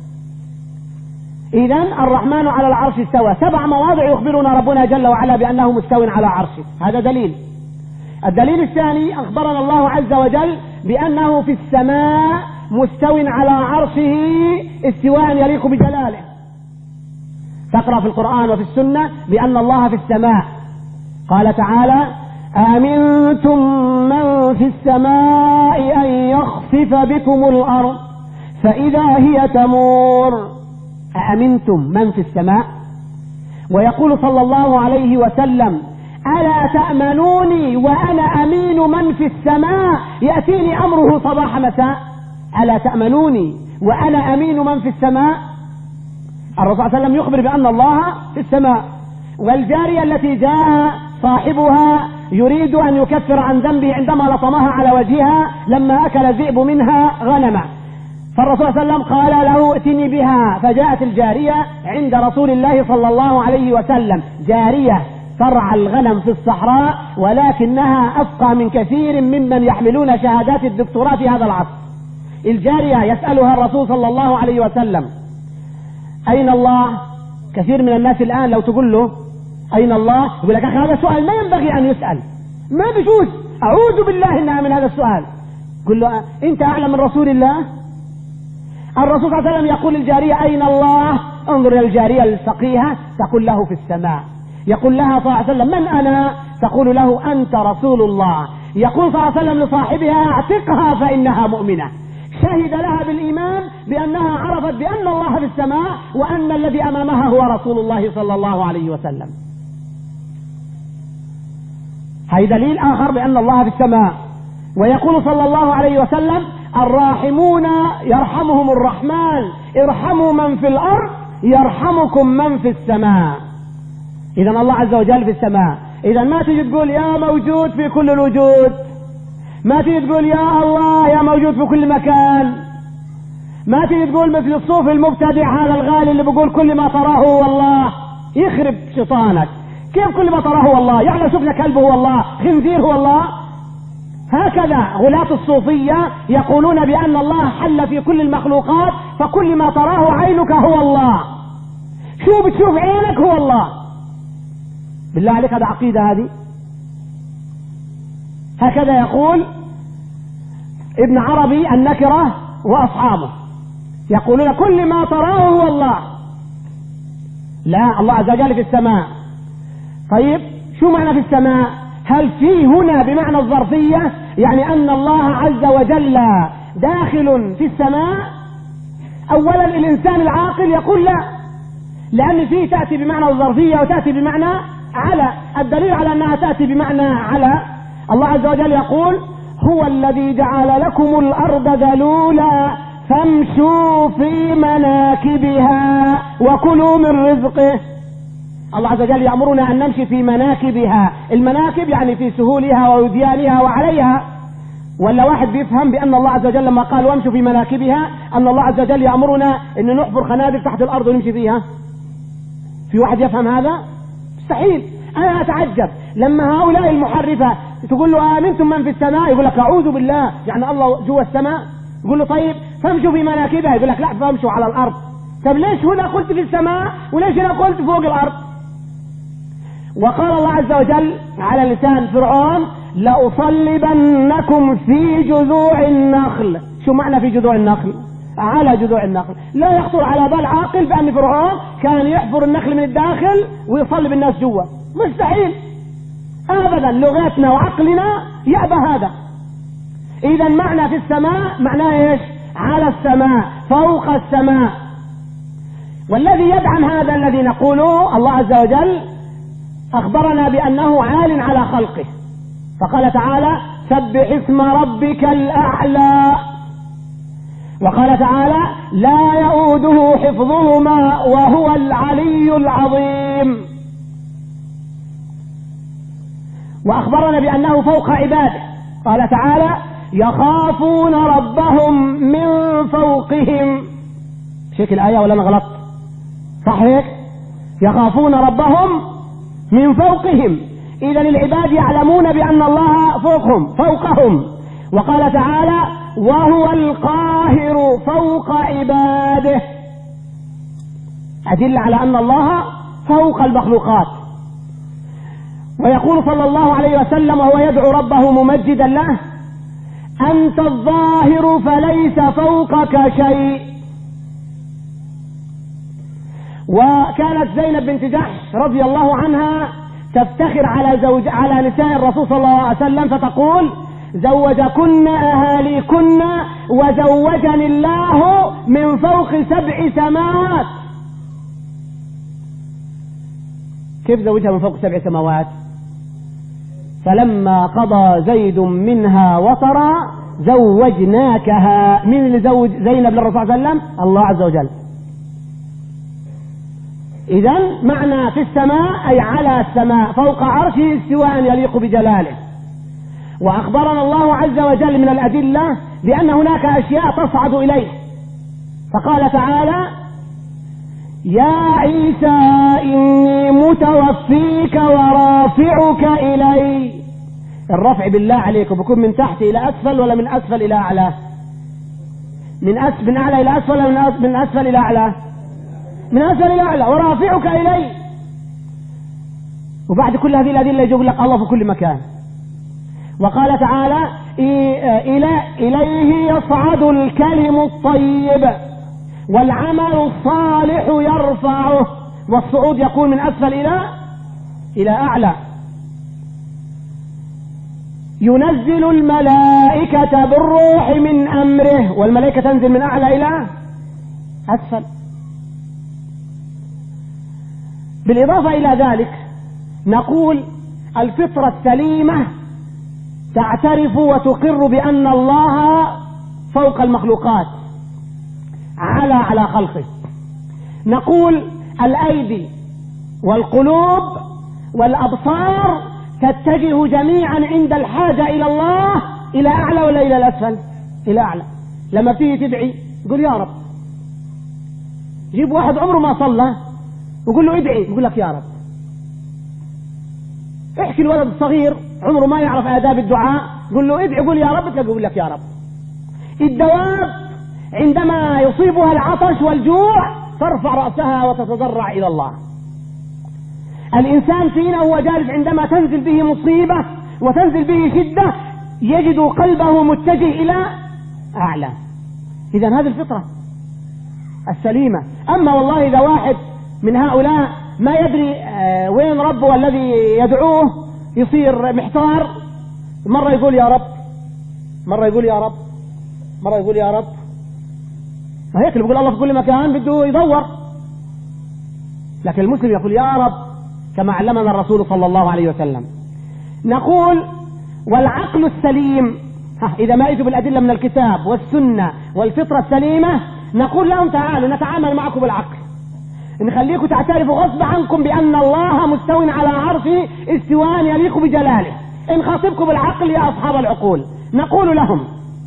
إذن الرحمن على العرش استوى، سبع مواضع يخبرنا ربنا جل وعلا بأنه مستو على عرشه، هذا دليل. الدليل الثاني أخبرنا الله عز وجل بأنه في السماء مستو على عرشه استواء يليق بجلاله. تقرأ في القرآن وفي السنة بأن الله في السماء، قال تعالى أأمنتم من في السماء أن يخسف بكم الأرض فإذا هي تمور. أأمنتم من في السماء، ويقول صلى الله عليه وسلم ألا تأمنوني وأنا أمين من في السماء يأتيني أمره صباح مساء. ألا تأمنوني وأنا أمين من في السماء. الرسول صلى الله عليه وسلم يخبر بأن الله في السماء. والجارية التي جاء صاحبها يريد أن يكفر عن ذنبه عندما لطمها على وجهها لما أكل الذئب منها غنما، فالرسول صلى الله عليه وسلم قال له ائتني بها، فجاءت الجارية عند رسول الله صلى الله عليه وسلم، جارية ترعى الغنم في الصحراء ولكنها أفقه من كثير ممن يحملون شهادات الدكتوراه في هذا العصر. الجارية يسألها الرسول صلى الله عليه وسلم أين الله؟ كثير من الناس الآن لو تقول له أين الله يقول لك هذا سؤال ما ينبغي أن يسأل، ما بيجوز، أعوذ بالله إنها من هذا السؤال. قل له أنت أعلم من رسول الله؟ الرسول صلى الله عليه وسلم يقول للجارية أين الله؟ انظر إلى الجارية الفقيهة تقول له في السماء. يقول لها صلى الله عليه وسلم من أنا؟ تقول له أنت رسول الله. يقول صلى الله عليه وسلم لصاحبها اعتقها فإنها مؤمنة. شهد لها بالإيمان بأنها عرفت بأن الله في السماء وأن الذي أمامها هو رسول الله صلى الله عليه وسلم. هذا دليل آخر بأن الله في السماء. ويقول صلى الله عليه وسلم الراحمون يرحمهم الرحمن ارحموا من في الأرض يرحمكم من في السماء. إذا الله عز وجل في السماء. إذا ما تجي تقول يا موجود في كل الوجود، ما تيجي تقول يا الله يا موجود في كل مكان، ما تيجي تقول مثل الصوفي المبتدع هذا الغالي اللي بيقول كل ما تراه هو الله. يخرب شيطانك، كيف كل ما تراه هو الله؟ يعني شفنا كلب هو الله، خنزير هو الله. هكذا غلاة الصوفية يقولون بأن الله حل في كل المخلوقات، فكل ما تراه عينك هو الله، شو بتشوف عينك هو الله. بالله عليك هذا عقيدة هذه؟ هكذا يقول ابن عربي النكرة وأصحابه، يقولون كل ما تراه هو الله. لا، الله عز وجل في السماء. طيب شو معنى في السماء؟ هل في هنا بمعنى الظرفية، يعني أن الله عز وجل داخل في السماء؟ أولا الإنسان العاقل يقول لا، لأن فيه تأتي بمعنى الظرفية وتأتي بمعنى على. الدليل على أنها تأتي بمعنى على الله عز وجل يقول هو الذي جعل لكم الأرض ذلولا فامشوا في مناكبها وكلوا من رزقه. الله عز وجل يأمرنا أن نمشي في مناكبها. المناكب يعني في سهولها ووديانها وعليها. ولا واحد بيفهم بأن الله عز وجل لما قال وامشوا في مناكبها أن الله عز وجل يأمرنا أن نحفر خنادق تحت الأرض ونمشي فيها؟ في واحد يفهم هذا؟ مستحيل. أنا أتعجب لما هؤلاء المحرفة تقول له آمنتم من في السماء، يقول لك أعوذ بالله، يعني الله جوا السماء. يقول له طيب فامشوا في مناكبها، يقول لك لا فامشوا على الأرض. طب ليش هنا قلت في السماء وليش هنا قلت فوق الأرض؟ وقال الله عز وجل على لسان فرعون لأصلبنكم في جذوع النخل. شو معنى في جذوع النخل؟ على جذوع النخل. لا يخطر على بال عاقل بأن فرعون كان يحفر النخل من الداخل ويصلب الناس جوا، مستحيل أبدا. لغتنا وعقلنا يأبى هذا. إذا معنى في السماء معناه إيش؟ على السماء، فوق السماء. والذي يدعم هذا الذي نقوله الله عز وجل أخبرنا بأنه عال على خلقه، فقال تعالى سبح اسم ربك الأعلى. وقال تعالى لا يؤوده حفظهما وهو العلي العظيم. وأخبرنا بأنه فوق عباده، قال تعالى يخافون ربهم من فوقهم. شكل الآية ولا أنا غلط؟ صح هيك؟ يخافون ربهم من فوقهم. إذا العباد يعلمون بأن الله فوقهم فوقهم. وقال تعالى وهو القاهر فوق عباده، أدل على أن الله فوق المخلوقات. ويقول صلى الله عليه وسلم وهو يدعو ربه ممجدا له أنت الظاهر فليس فوقك شيء. وكانت زينب بنت جحش رضي الله عنها تفتخر على زوج على نساء الرسول صلى الله عليه وسلم فتقول زوجكن أهاليكن وزوجني الله من فوق سبع سماوات. كيف زوجها من فوق سبع سماوات؟ فلما قضى زيد منها وطرا زوجناكها. من اللي زوج زينب للرسول صلى الله عليه وسلم؟ الله عز وجل. إذن معنى في السماء أي على السماء فوق عرشه استواء يليق بجلاله. وأخبرنا الله عز وجل من الأدلة بأن هناك أشياء تصعد إليه، فقال تعالى يا عيسى إني متوفيك ورافعك إلي. الرفع بالله عليكم بيكون من تحت إلى أسفل ولا من أسفل إلى أعلى؟ من أسفل من أعلى إلى أسفل ولا من أسفل إلى أعلى؟ من أسفل إلى أعلى. ورافعك إلي. وبعد كل هذه الأدلة يجب لك الله في كل مكان. وقال تعالى إليه يصعد الكلم الطيب والعمل الصالح يرفعه. والصعود يكون من أسفل إلى إلى أعلى. ينزل الملائكة بالروح من أمره، والملائكة تنزل من أعلى إلى أسفل. بالإضافة إلى ذلك نقول الفطرة السليمة تعترف وتقر بأن الله فوق المخلوقات على على خلقه. نقول الأيدي والقلوب والأبصار تتجه جميعا عند الحاجة إلى الله إلى أعلى ولا إلى الأسفل؟ إلى أعلى. لما بتيجي تدعي قل يا رب. جيب واحد عمره ما صلى وقل له ادعي يقول لك يا رب. احكي الولد الصغير عمره ما يعرف آداب الدعاء قل له ادعي قل يا رب تلاقيه يقول لك يا رب. الدواب عندما يصيبها العطش والجوع ترفع رأسها وتتضرع إلى الله. الإنسان فينا هو جالس عندما تنزل به مصيبة وتنزل به شدة يجد قلبه متجه إلى أعلى. إذن هذه الفطرة السليمة. أما والله إذا واحد من هؤلاء ما يدري وين ربه الذي يدعوه يصير محتار، مرة يقول يا رب، مرة يقول يا رب، مرة يقول يا رب. هيك اللي بيقول الله في كل مكان بده يدور. لكن المسلم يقول يا رب كما علمنا الرسول صلى الله عليه وسلم. نقول والعقل السليم إذا ما يجب الأدلة من الكتاب والسنة والفطرة السليمة نقول لهم تعالوا نتعامل معكم بالعقل، نخليكم تعترفوا غصب عنكم بأن الله مستو على عرشه استواء يليق بجلاله. إن خاطبكم بالعقل يا أصحاب العقول نقول لهم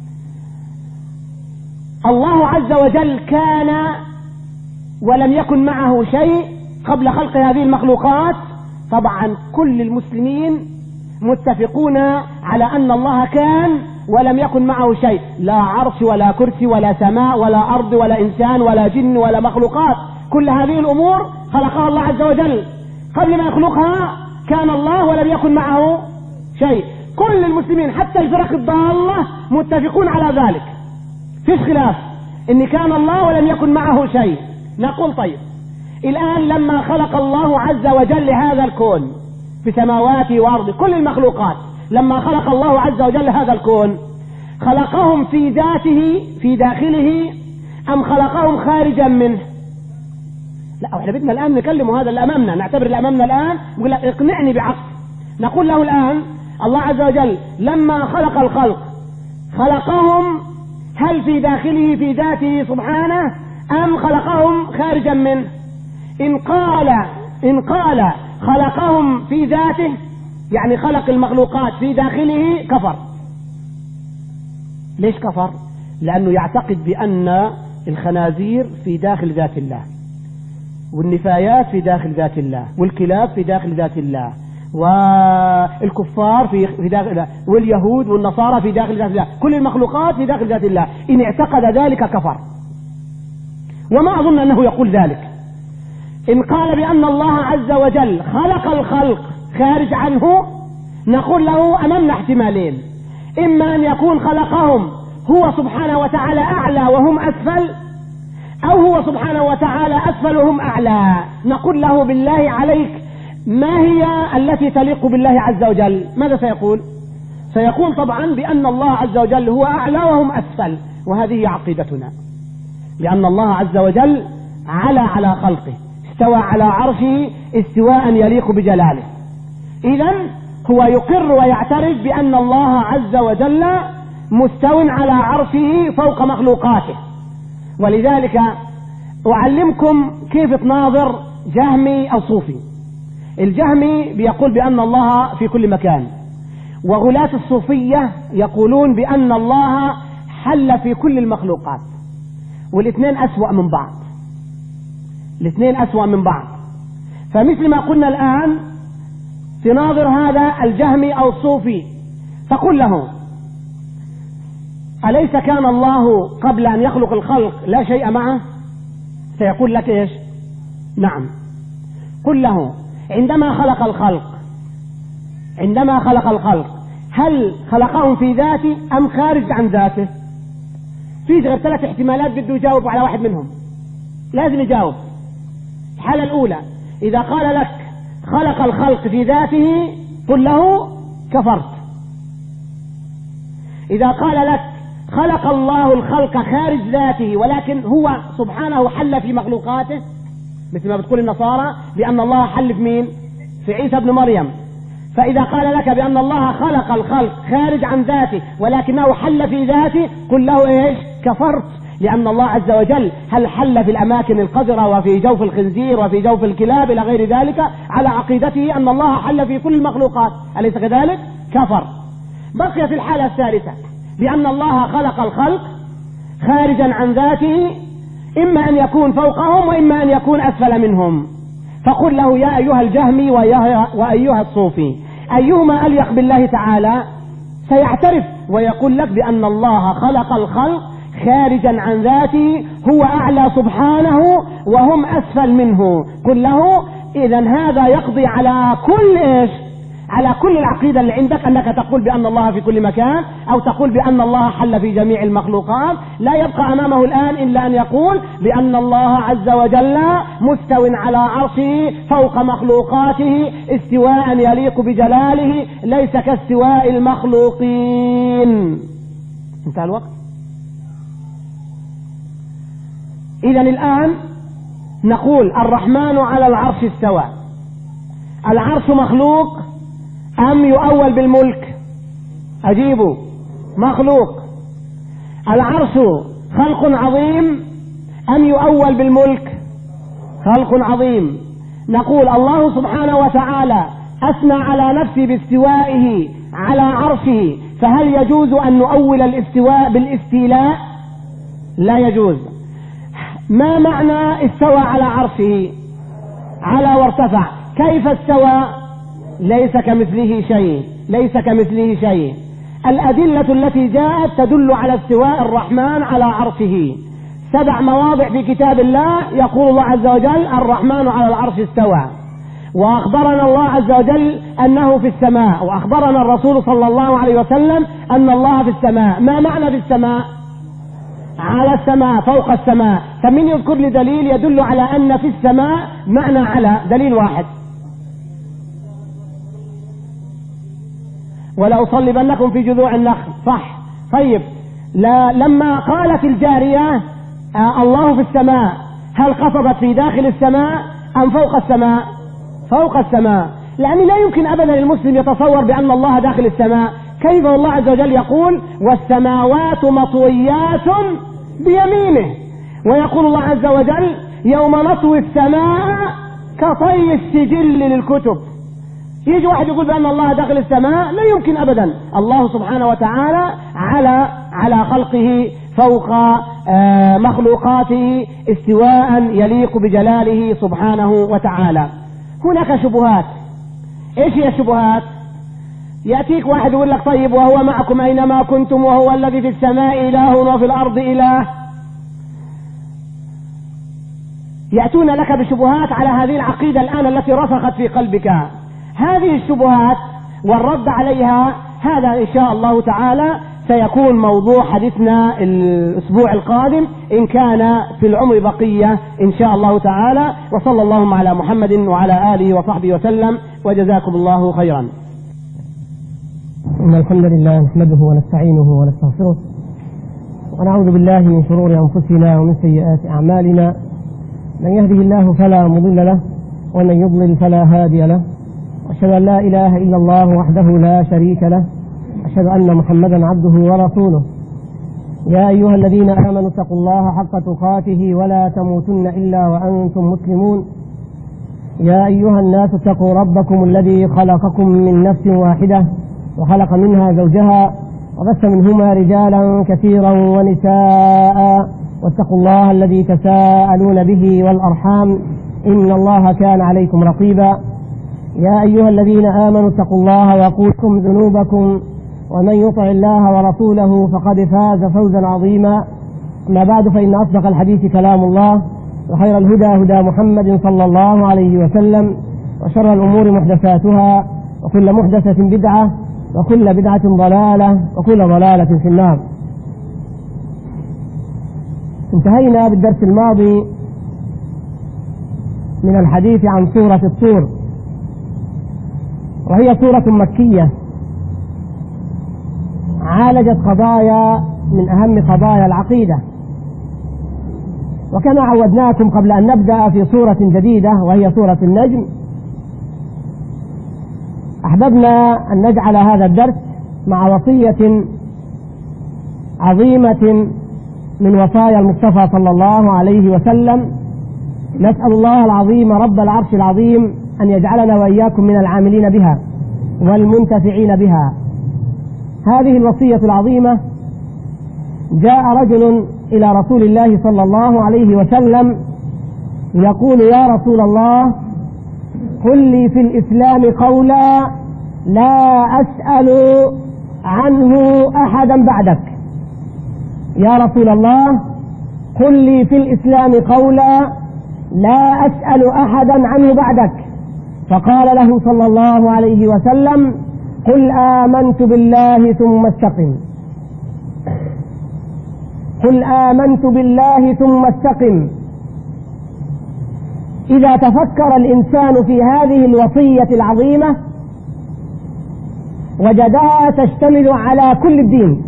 الله عز وجل كان ولم يكن معه شيء قبل خلق هذه المخلوقات. طبعا كل المسلمين متفقون على أن الله كان ولم يكن معه شيء، لا عرش ولا كرسي ولا سماء ولا أرض ولا إنسان ولا جن ولا مخلوقات. كل هذه الأمور خلقها الله عز وجل. قبل ما يخلقها كان الله ولم يكن معه شيء. كل المسلمين حتى الفرق الضالة متفقون على ذلك، فيش خلاف إن كان الله ولم يكن معه شيء. نقول طيب الآن لما خلق الله عز وجل هذا الكون بسماواته وأرضه كل المخلوقات، لما خلق الله عز وجل هذا الكون خلقهم في ذاته في داخله أم خلقهم خارجا منه؟ لا احنا بدنا الآن نكلم هذا اللي أمامنا، نعتبر اللي أمامنا الآن نقول له اقنعني بعقل. نقول له الآن الله عز وجل لما خلق الخلق خلقهم هل في داخله في ذاته سبحانه أم خلقهم خارجا منه؟ إن قال إن قال خلقهم في ذاته يعني خلق المخلوقات في داخله كفر. ليش كفر؟ لأنه يعتقد بأن الخنازير في داخل ذات الله، والنفايات في داخل ذات الله، والكلاب في داخل ذات الله، والكفار في في داخل الله، واليهود والنصارى في داخل ذات الله، كل المخلوقات في داخل ذات الله. إن اعتقد ذلك كفر، وما أظن أنه يقول ذلك. إن قال بأن الله عز وجل خلق الخلق خارج عنه، نقول له أمامنا احتمالين: إما أن يكون خلقهم هو سبحانه وتعالى أعلى وهم أسفل، أو هو سبحانه وتعالى أسفل وهم أعلى. نقول له بالله عليك ما هي التي تليق بالله عز وجل؟ ماذا سيقول؟ سيقول طبعا بأن الله عز وجل هو أعلى وهم أسفل، وهذه عقيدتنا، لأن الله عز وجل على على خلقه، استوى على عرشه استواء يليق بجلاله. إذن هو يقر ويعترف بأن الله عز وجل مستو على عرشه فوق مخلوقاته. ولذلك أعلمكم كيف تناظر جهمي أو صوفي. الجهمي بيقول بأن الله في كل مكان، وغلاة الصوفية يقولون بأن الله حل في كل المخلوقات، والاثنين أسوأ من بعض، الاثنين أسوأ من بعض. فمثل ما قلنا الآن تناظر هذا الجهمي أو الصوفي، تقول له: أليس كان الله قبل أن يخلق الخلق لا شيء معه؟ سيقول لك إيش؟ نعم. قل له: عندما خلق الخلق عندما خلق الخلق هل خلقهم في ذاته أم خارج عن ذاته؟ في غير ثلاث احتمالات بده يجاوب على واحد منهم، لازم يجاوب. الحالة الأولى: إذا قال لك خلق الخلق في ذاته قل له كفرت. إذا قال لك خلق الله الخلق خارج ذاته ولكن هو سبحانه حل في مخلوقاته، مثل ما بتقول النصارى بأن الله حل في مين؟ في عيسى ابن مريم. فإذا قال لك بأن الله خلق الخلق خارج عن ذاته ولكنه حل في ذاته قل له إيش؟ كفرت، لأن الله عز وجل هل حل في الأماكن القذرة وفي جوف الخنزير وفي جوف الكلاب إلى غير ذلك على عقيدته أن الله حل في كل المخلوقات، أليس كذلك؟ كفر. بقي في الحالة الثالثة بأن الله خلق الخلق خارجا عن ذاته، إما أن يكون فوقهم وإما أن يكون أسفل منهم. فقل له: يا أيها الجهمي وأيها الصوفي، أيهما أليق بالله تعالى؟ سيعترف ويقول لك بأن الله خلق الخلق خارجا عن ذاته، هو أعلى سبحانه وهم أسفل منه. قل له: إذن هذا يقضي على كل إيش؟ على كل العقيدة اللي عندك، أنك تقول بأن الله في كل مكان أو تقول بأن الله حل في جميع المخلوقات. لا يبقى أمامه الآن إلا أن يقول بأن الله عز وجل مستو على عرشه فوق مخلوقاته استواء يليق بجلاله ليس كاستواء المخلوقين. انتهى الوقت. إذن الآن نقول الرحمن على العرش استوى. العرش مخلوق أم يؤول بالملك؟ أجيبوا. مخلوق. العرش خلق عظيم أم يؤول بالملك؟ خلق عظيم. نقول الله سبحانه وتعالى أثنى على نفسه باستوائه على عرشه، فهل يجوز أن نؤول الاستواء بالاستيلاء؟ لا يجوز. ما معنى استوى على عرشه؟ على وارتفع. كيف استوى؟ ليس كمثله شيء، ليس كمثله شيء. الأدلة التي جاءت تدل على استواء الرحمن على عرشه. سبع مواضع في كتاب الله يقول الله عز وجل الرحمن على العرش استوى، وأخبرنا الله عز وجل أنه في السماء، وأخبرنا الرسول صلى الله عليه وسلم أن الله في السماء. ما معنى في السماء؟ على السماء، فوق السماء. فمن يذكر لي دليل يدل على أن في السماء معنى على؟ دليل واحد. ولا أصلبنكم في جذوع النخل. صح. طيب، لا لما قالت الجارية آه الله في السماء، هل قصدت في داخل السماء أم فوق السماء؟ فوق السماء، لأن لا يمكن أبدا للمسلم يتصور بأن الله داخل السماء. كيف الله عز وجل يقول والسماوات مطويات بيمينه، ويقول الله عز وجل يوم نطوي السماء كطي السجل للكتب. يجي واحد يقول بأن الله داخل السماء؟ لا يمكن أبدا. الله سبحانه وتعالى على على خلقه فوق آه مخلوقاته استواء يليق بجلاله سبحانه وتعالى. هناك شبهات. ايش هي الشبهات؟ يأتيك واحد يقول لك طيب وهو معكم أينما كنتم وهو الذي في السماء إله وفي الأرض إله. يأتون لك بشبهات على هذه العقيدة الآن التي رسخت في قلبك. هذه الشبهات والرد عليها هذا إن شاء الله تعالى سيكون موضوع حديثنا الأسبوع القادم إن كان في العمر بقية إن شاء الله تعالى. وصلى اللهم على محمد وعلى آله وصحبه وسلم، وجزاكم الله خيرا. إن الحمد لله نحمده ونستعينه ونستغفره ونعوذ بالله من شرور أنفسنا ومن سيئات أعمالنا، من يهده الله فلا مضل له ومن يضلل فلا هادي له، وأشهد أن لا إله إلا الله وحده لا شريك له، أشهد أن محمدا عبده ورسوله. يا أيها الذين آمنوا اتقوا الله حق تقاته ولا تموتن إلا وأنتم مسلمون. يا أيها الناس اتقوا ربكم الذي خلقكم من نفس واحدة وخلق منها زوجها وبث منهما رجالا كثيرا ونساء، واتقوا الله الذي تساءلون به والأرحام إن الله كان عليكم رقيبا. يا أيها الذين آمنوا اتقوا الله وقولكم ذنوبكم، ومن يطع الله ورسوله فقد فاز فوزا عظيما. أما بعد، فإن أصدق الحديث كلام الله، وخير الهدى هدى محمد صلى الله عليه وسلم، وشر الأمور محدثاتها، وكل محدثة بدعة، وكل بدعة ضلالة، وكل ضلالة في النار. انتهينا بالدرس الماضي من الحديث عن سورة الطور، وهي سورة مكية عالجت قضايا من أهم قضايا العقيدة. وكما عودناكم قبل أن نبدأ في سورة جديدة وهي سورة النجم، أحببنا أن نجعل هذا الدرس مع وصية عظيمة من وصايا المصطفى صلى الله عليه وسلم. نسأل الله العظيم رب العرش العظيم أن يجعلنا وإياكم من العاملين بها والمنتفعين بها. هذه الوصية العظيمة: جاء رجل إلى رسول الله صلى الله عليه وسلم يقول: يا رسول الله، قل لي في الإسلام قولا لا أسأل عنه أحدا بعدك. يا رسول الله، قل لي في الإسلام قولا لا أسأل أحدا عنه بعدك. فقال له صلى الله عليه وسلم: قل آمنت بالله ثم استقم. قل آمنت بالله ثم استقم. إذا تفكر الإنسان في هذه الوصية العظيمة وجدها تشتمل على كل الدين،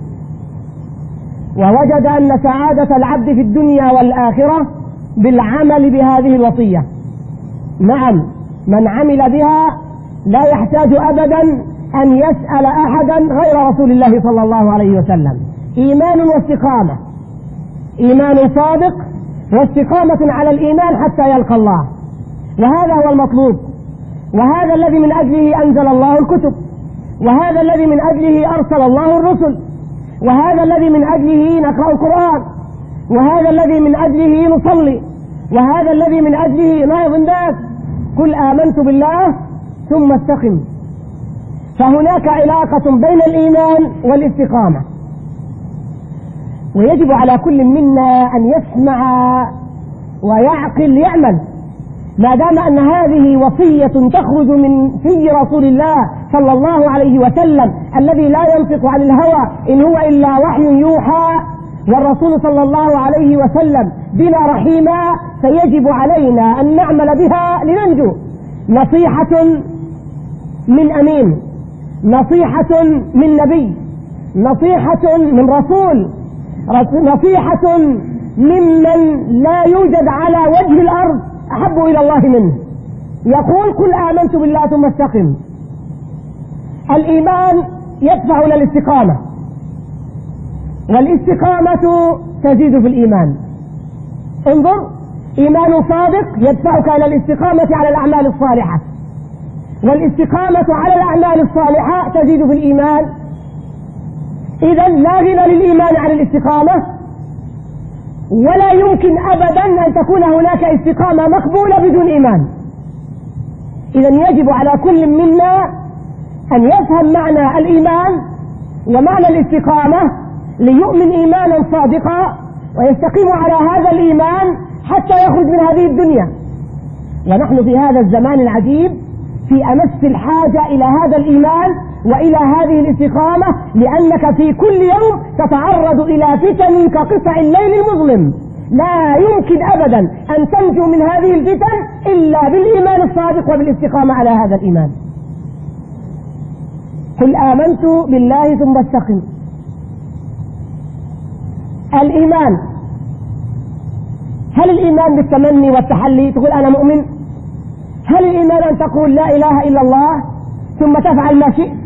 ووجد أن سعادة العبد في الدنيا والآخرة بالعمل بهذه الوصية. نعم، من عمل بها لا يحتاج أبدا أن يسأل أحدا غير رسول الله صلى الله عليه وسلم. إيمان واستقامة، إيمان صادق واستقامة على الإيمان حتى يلقى الله، وهذا هو المطلوب، وهذا الذي من أجله أنزل الله الكتب، وهذا الذي من أجله أرسل الله الرسل، وهذا الذي من أجله نقرأ القرآن، وهذا الذي من أجله نصلي، وهذا الذي من أجله نعظ الناس. قل آمنت بالله ثم استقم. فهناك علاقة بين الإيمان والاستقامة، ويجب على كل منا أن يسمع ويعقل يعمل، ما دام أن هذه وصية تخرج من في رسول الله صلى الله عليه وسلم الذي لا ينطق عن الهوى إن هو إلا وحي يوحى، والرسول صلى الله عليه وسلم بنا رحيما، فيجب علينا أن نعمل بها لننجو. نصيحة من أمين، نصيحة من نبي، نصيحة من رسول، نصيحة ممن لا يوجد على وجه الأرض أحب إلى الله منه. يقول: قل آمنت بالله ثم استقم. الإيمان يدفع إلى الاستقامة، والاستقامة تزيد في الإيمان. انظر، إيمان صادق يدفعك إلى الاستقامة على الأعمال الصالحة، والاستقامة على الأعمال الصالحة تزيد في الإيمان. إذن لا غنى للإيمان عن الاستقامة، ولا يمكن أبدا أن تكون هناك استقامة مقبولة بدون إيمان. إذن يجب على كل منا أن يفهم معنى الإيمان ومعنى الاستقامة ليؤمن إيمانا صادقا ويستقيم على هذا الإيمان حتى يخرج من هذه الدنيا. ونحن في هذا الزمان العجيب في أمس الحاجة إلى هذا الإيمان وإلى هذه الاستقامة، لأنك في كل يوم تتعرض إلى فتن كقطع الليل المظلم، لا يمكن أبدا أن تنجو من هذه الفتن إلا بالإيمان الصادق وبالاستقامة على هذا الإيمان. قل آمنت بالله ثم استقم. الإيمان، هل الإيمان بالتمني والتحلي تقول أنا مؤمن؟ هل الإيمان أن تقول لا إله إلا الله ثم تفعل ما شئت؟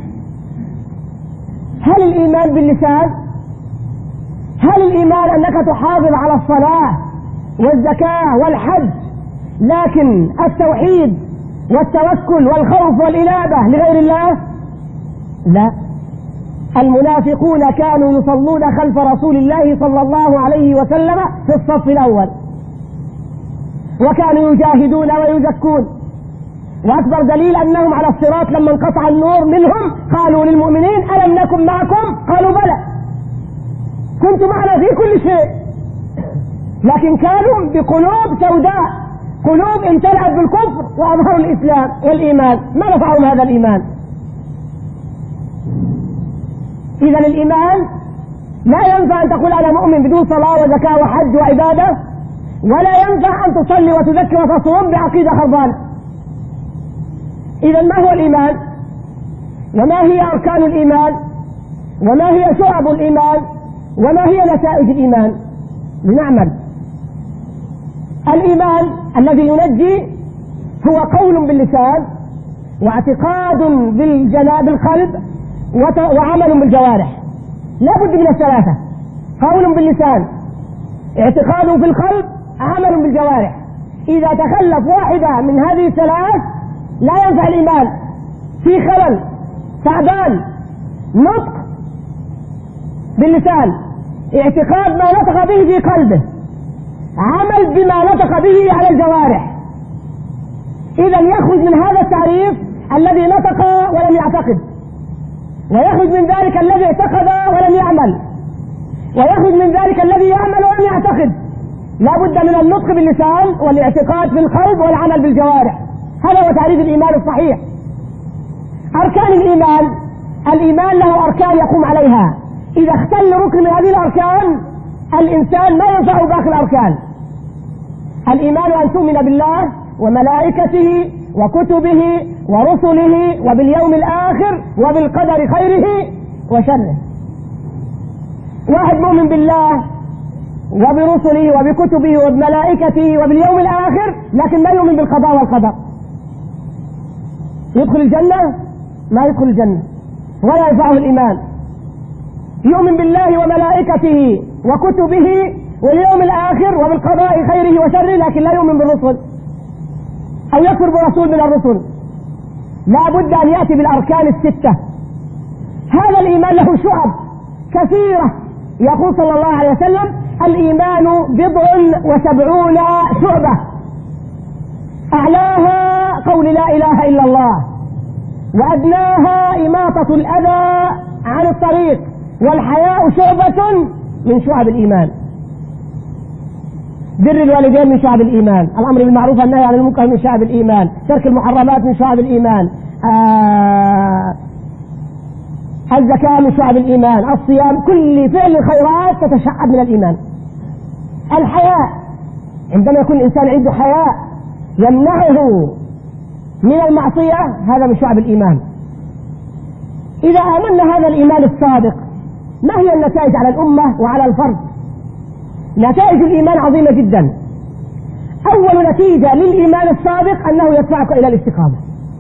هل الإيمان باللسان؟ هل الإيمان أنك تحافظ على الصلاة والزكاة والحج لكن التوحيد والتوكل والخوف والإنابة لغير الله؟ لا. المنافقون كانوا يصلون خلف رسول الله صلى الله عليه وسلم في الصف الأول، وكانوا يجاهدون ويزكون، وأكبر دليل أنهم على الصراط لما انقطع النور منهم قالوا للمؤمنين ألم نكن معكم؟ قالوا بلى كنت معنا في كل شيء، لكن كانوا بقلوب سوداء، قلوب امتلأت بالكفر وأظهروا الإسلام والإيمان، ما نفعهم هذا الإيمان. إذا الإيمان لا ينفع أن تقول أنا مؤمن بدون صلاة وزكاة وحج وعبادة، ولا ينفع أن تصلي وتذكر وتصوم بعقيدة خربانة. إذا ما هو الإيمان؟ وما هي أركان الإيمان؟ وما هي شعب الإيمان؟ وما هي نتائج الإيمان؟ لنعمل. الإيمان الذي ينجي هو قول باللسان واعتقاد بالجناب القلب وعمل بالجوارح، لا بد من الثلاثة، قول باللسان، اعتقاد في القلب، عمل بالجوارح. إذا تخلف واحدة من هذه الثلاث لا ينفع الإيمان، في خلل، تعبان. نطق باللسان، اعتقاد ما نطق به في قلبه، عمل بما نطق به على الجوارح. إذا يخرج من هذا التعريف الذي نطق ولم يعتقد، ويخرج من ذلك الذي اعتقد ولم يعمل، ويخرج من ذلك الذي يعمل ولم يعتقد. لا بد من النطق باللسان والاعتقاد في القلب والعمل بالجوارح. هذا هو تعريف الإيمان الصحيح. أركان الإيمان، الإيمان له أركان يقوم عليها، إذا اختل ركن من هذه الأركان الإنسان ما ينفع باقي الأركان. الإيمان أن تؤمن بالله وملائكته وكتبه ورسله وباليوم الآخر وبالقدر خيره وشره. واحد مؤمن بالله وبرسله وبكتبه وبملائكته وباليوم الآخر لكن لا يؤمن بالقضاء والقدر، يدخل الجنة؟ ما يدخل الجنة ولا ينفعه الإيمان. يؤمن بالله وملائكته وكتبه واليوم الآخر وبالقضاء خيره وشره لكن لا يؤمن بالرسل، أو يكفر برسول من الرسل. لا بد أن يأتي بالأركان الستة. هذا الإيمان له شعب كثيرة، يقول صلى الله عليه وسلم الإيمان بضع وسبعون شعبة، أعلاها قول لا إله إلا الله، وأدناها إماطة الأذى عن الطريق، والحياء شعبة من شعب الإيمان. بر الوالدين من شعب الإيمان، الأمر بالمعروف والنهي عن المنكر من شعب الإيمان، ترك المحرمات من شعب الإيمان، آه الزكاة من شعب الإيمان، الصيام، كل فعل الخيرات تتشعب من الإيمان. الحياء، عندما يكون الإنسان عنده حياء يمنعه من المعصية، هذا من شعب الإيمان. إذا آمنا هذا الإيمان الصادق ما هي النتائج على الأمة وعلى الفرد؟ نتائج الإيمان عظيمة جدا. أول نتيجة للإيمان الصادق أنه يدفعك إلى الاستقامة.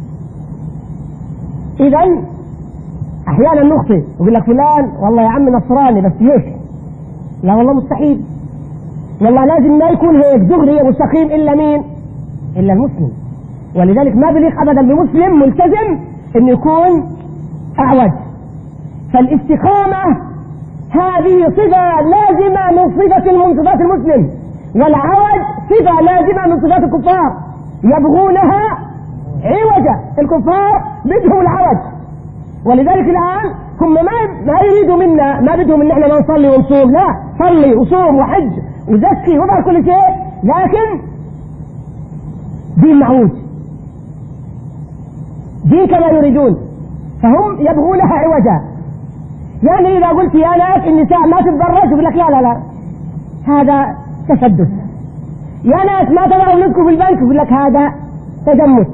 إذن أحيانا نخطئ ويقول لك فلان والله يا عم نصراني بس هيك، لا والله مستحيل، والله لازم ما يكون هيك دغري مستقيم إلا مين؟ إلا المسلم. ولذلك ما بليق أبدا بمسلم ملتزم أن يكون أعوج. فالاستقامة هذه صفة لازمة من صفة من صفات المسلم، والعوج صفة لازمة من صفات الكفار، يبغونها عوجا. الكفار بدهم العوج، ولذلك الآن هم ما ما يريدوا منا، ما بدهم ان احنا ما نصلي ونصوم، لا، صلي وصوم وحج وزكي وفعل كل شيء، لكن دين معوج، دين كما يريدون، فهم يبغونها عوجا. يعني إذا قلت يا ناس النساء ما تتبرج يقول لك لا لا لا هذا تشدد، يا ناس ما تضعوا فلوسكم في البنك يقول لك هذا تجمد.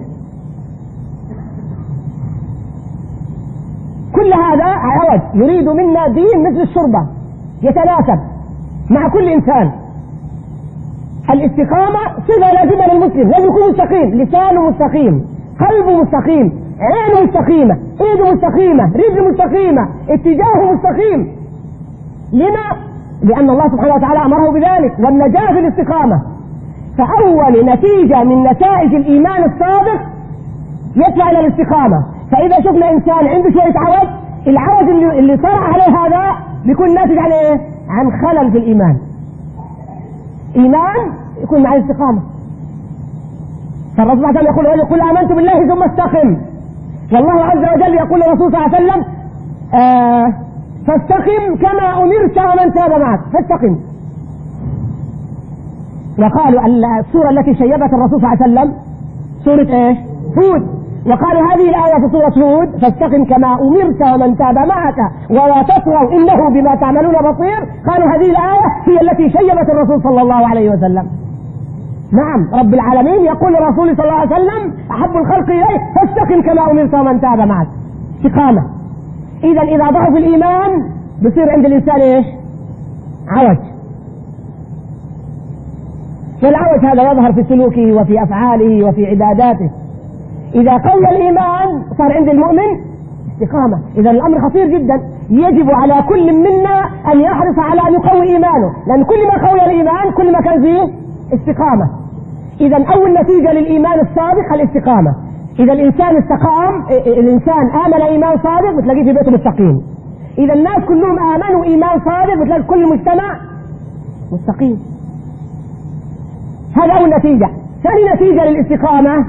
كل هذا عوج، يريد منا دين مثل الشربة يتناسب مع كل إنسان. الاستقامة صفة لازمة للمسلم، لازم يكون مستقيم، لسانه مستقيم، قلبه مستقيم، عينه مستقيمة، ايده مستقيمة، رجله مستقيمة، اتجاهه مستقيم. لما؟ لأن الله سبحانه وتعالى أمره بذلك، والنجاة في الاستقامة. فأول نتيجة من نتائج الإيمان الصادق يدفع إلى الاستقامة. فإذا شفنا إنسان عنده شوية عوج، العوج اللي, اللي صار عليه هذا بيكون ناتج عن إيه؟ عن خلل في الإيمان. إيمان يكون مع الاستقامة. فالرسول صلى الله عليه وسلم يقول قل آمنت بالله ثم استقم، والله عز وجل يقول للرسول صلى الله عليه وسلم آه فاستقم كما أمرت ومن تاب معك، فاستقم. وقالوا السورة التي شيبت الرسول صلى الله عليه وسلم سورة ايش؟ هود. وقالوا هذه الآية في سورة هود فاستقم كما أمرت ومن تاب معك ولا تطغوا إنه بما تعملون بصير. قالوا هذه الآية هي التي شيبت الرسول صلى الله عليه وسلم. نعم، رب العالمين يقول لرسوله صلى الله عليه وسلم أحب الخلق إليه فاستقم كما أمرت ومن تاب معك، استقامة. إذا إذا ضعف الإيمان بصير عند الإنسان إيش؟ عوج. والعوج هذا يظهر في سلوكه وفي أفعاله وفي عباداته. إذا قوي الإيمان صار عند المؤمن استقامة. إذا الأمر خطير جدا، يجب على كل منا أن يحرص على أن يقوي إيمانه، لأن كل ما قوي الإيمان كل ما كان فيه استقامة. إذا أول نتيجة للإيمان الصادق الاستقامة. إذا الإنسان استقام، الإنسان آمن إيمان صادق بتلاقيه في بيته مستقيم. إذا الناس كلهم آمنوا إيمان صادق بتلاقي كل المجتمع مستقيم. هذا أول نتيجة. ثاني نتيجة للاستقامة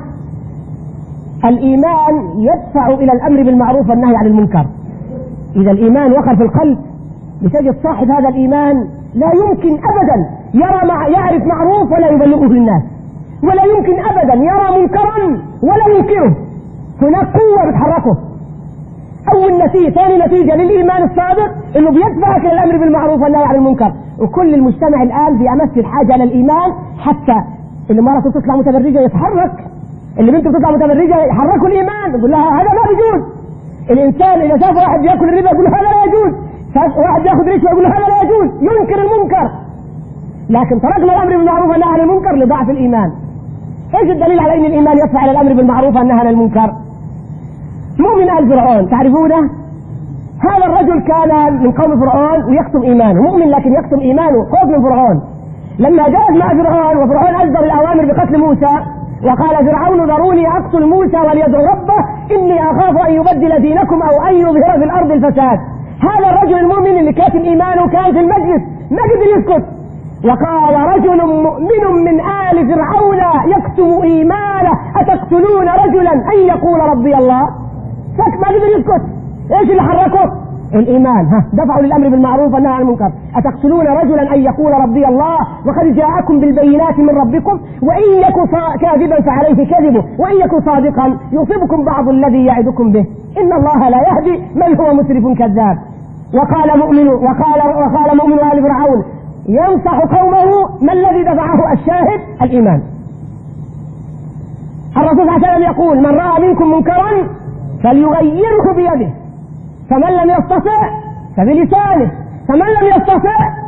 الإيمان يدفع إلى الأمر بالمعروف والنهي عن المنكر. إذا الإيمان وقر في القلب بتجد صاحب هذا الإيمان لا يمكن أبدا يرى مع يعرف معروف ولا يبلغه للناس، ولا يمكن أبدا يرى منكرا ولا ينكره. هناك قوة بتحركه. أول نتيجة. ثاني نتيجة للإيمان الصادق إنه بيدفعك إلى الأمر بالمعروف والنهي عن المنكر. وكل المجتمع الآن في أمس الحاجة للإيمان، حتى اللي مرته تطلع متبرجة يتحرك، اللي بنته تطلع متبرجة يحركوا الإيمان، يقول لها هذا ما بيجوز. الإنسان إذا شاف واحد يأكل الربا يقول له هذا لا يجوز، شاف واحد يأخذ رشوة يقول له هذا لا يجوز، ينكر المنكر. لكن تركنا الأمر بالمعروف والنهي عن المنكر لضعف الإيمان. ايش الدليل على ان الايمان يدفع الى الامر بالمعروف والنهي عن المنكر؟ مؤمن آل فرعون تعرفونه؟ هذا الرجل كان من قوم فرعون ويكتم ايمانه، مؤمن لكن يكتم ايمانه خوف من فرعون. لما جاء مع فرعون وفرعون اصدر الاوامر بقتل موسى، وقال فرعون ذروني اقتل موسى وليدعو ربه اني اخاف ان يبدل دينكم او ان يظهر في الارض الفساد. هذا الرجل المؤمن اللي كاتم ايمانه كان في المجلس ما قدر يسكت، وقال رجل مؤمن من آل فرعون يكتم إيمانه أتقتلون رجلا أن يقول ربي الله؟ فك ما قدر يسكت. إيش اللي حركه؟ الإيمان. ها دفعوا للأمر بالمعروف والنهي عن المنكر. أتقتلون رجلا أن يقول ربي الله وقد جاءكم بالبينات من ربكم وإن يكن كاذبا فعليه كذبه وإن يكن صادقا يصيبكم بعض الذي يعدكم به إن الله لا يهدي من هو مسرف كذاب. وقال مؤمن وقال وقال مؤمن آل فرعون ينصح قومه ما الذي دفعه؟ الشاهد الإيمان. الرسول صلى الله عليه وسلم يقول من رأى منكم منكرا فليغيره بيده، فمن لم يستطع فبلسانه، فمن لم يستطع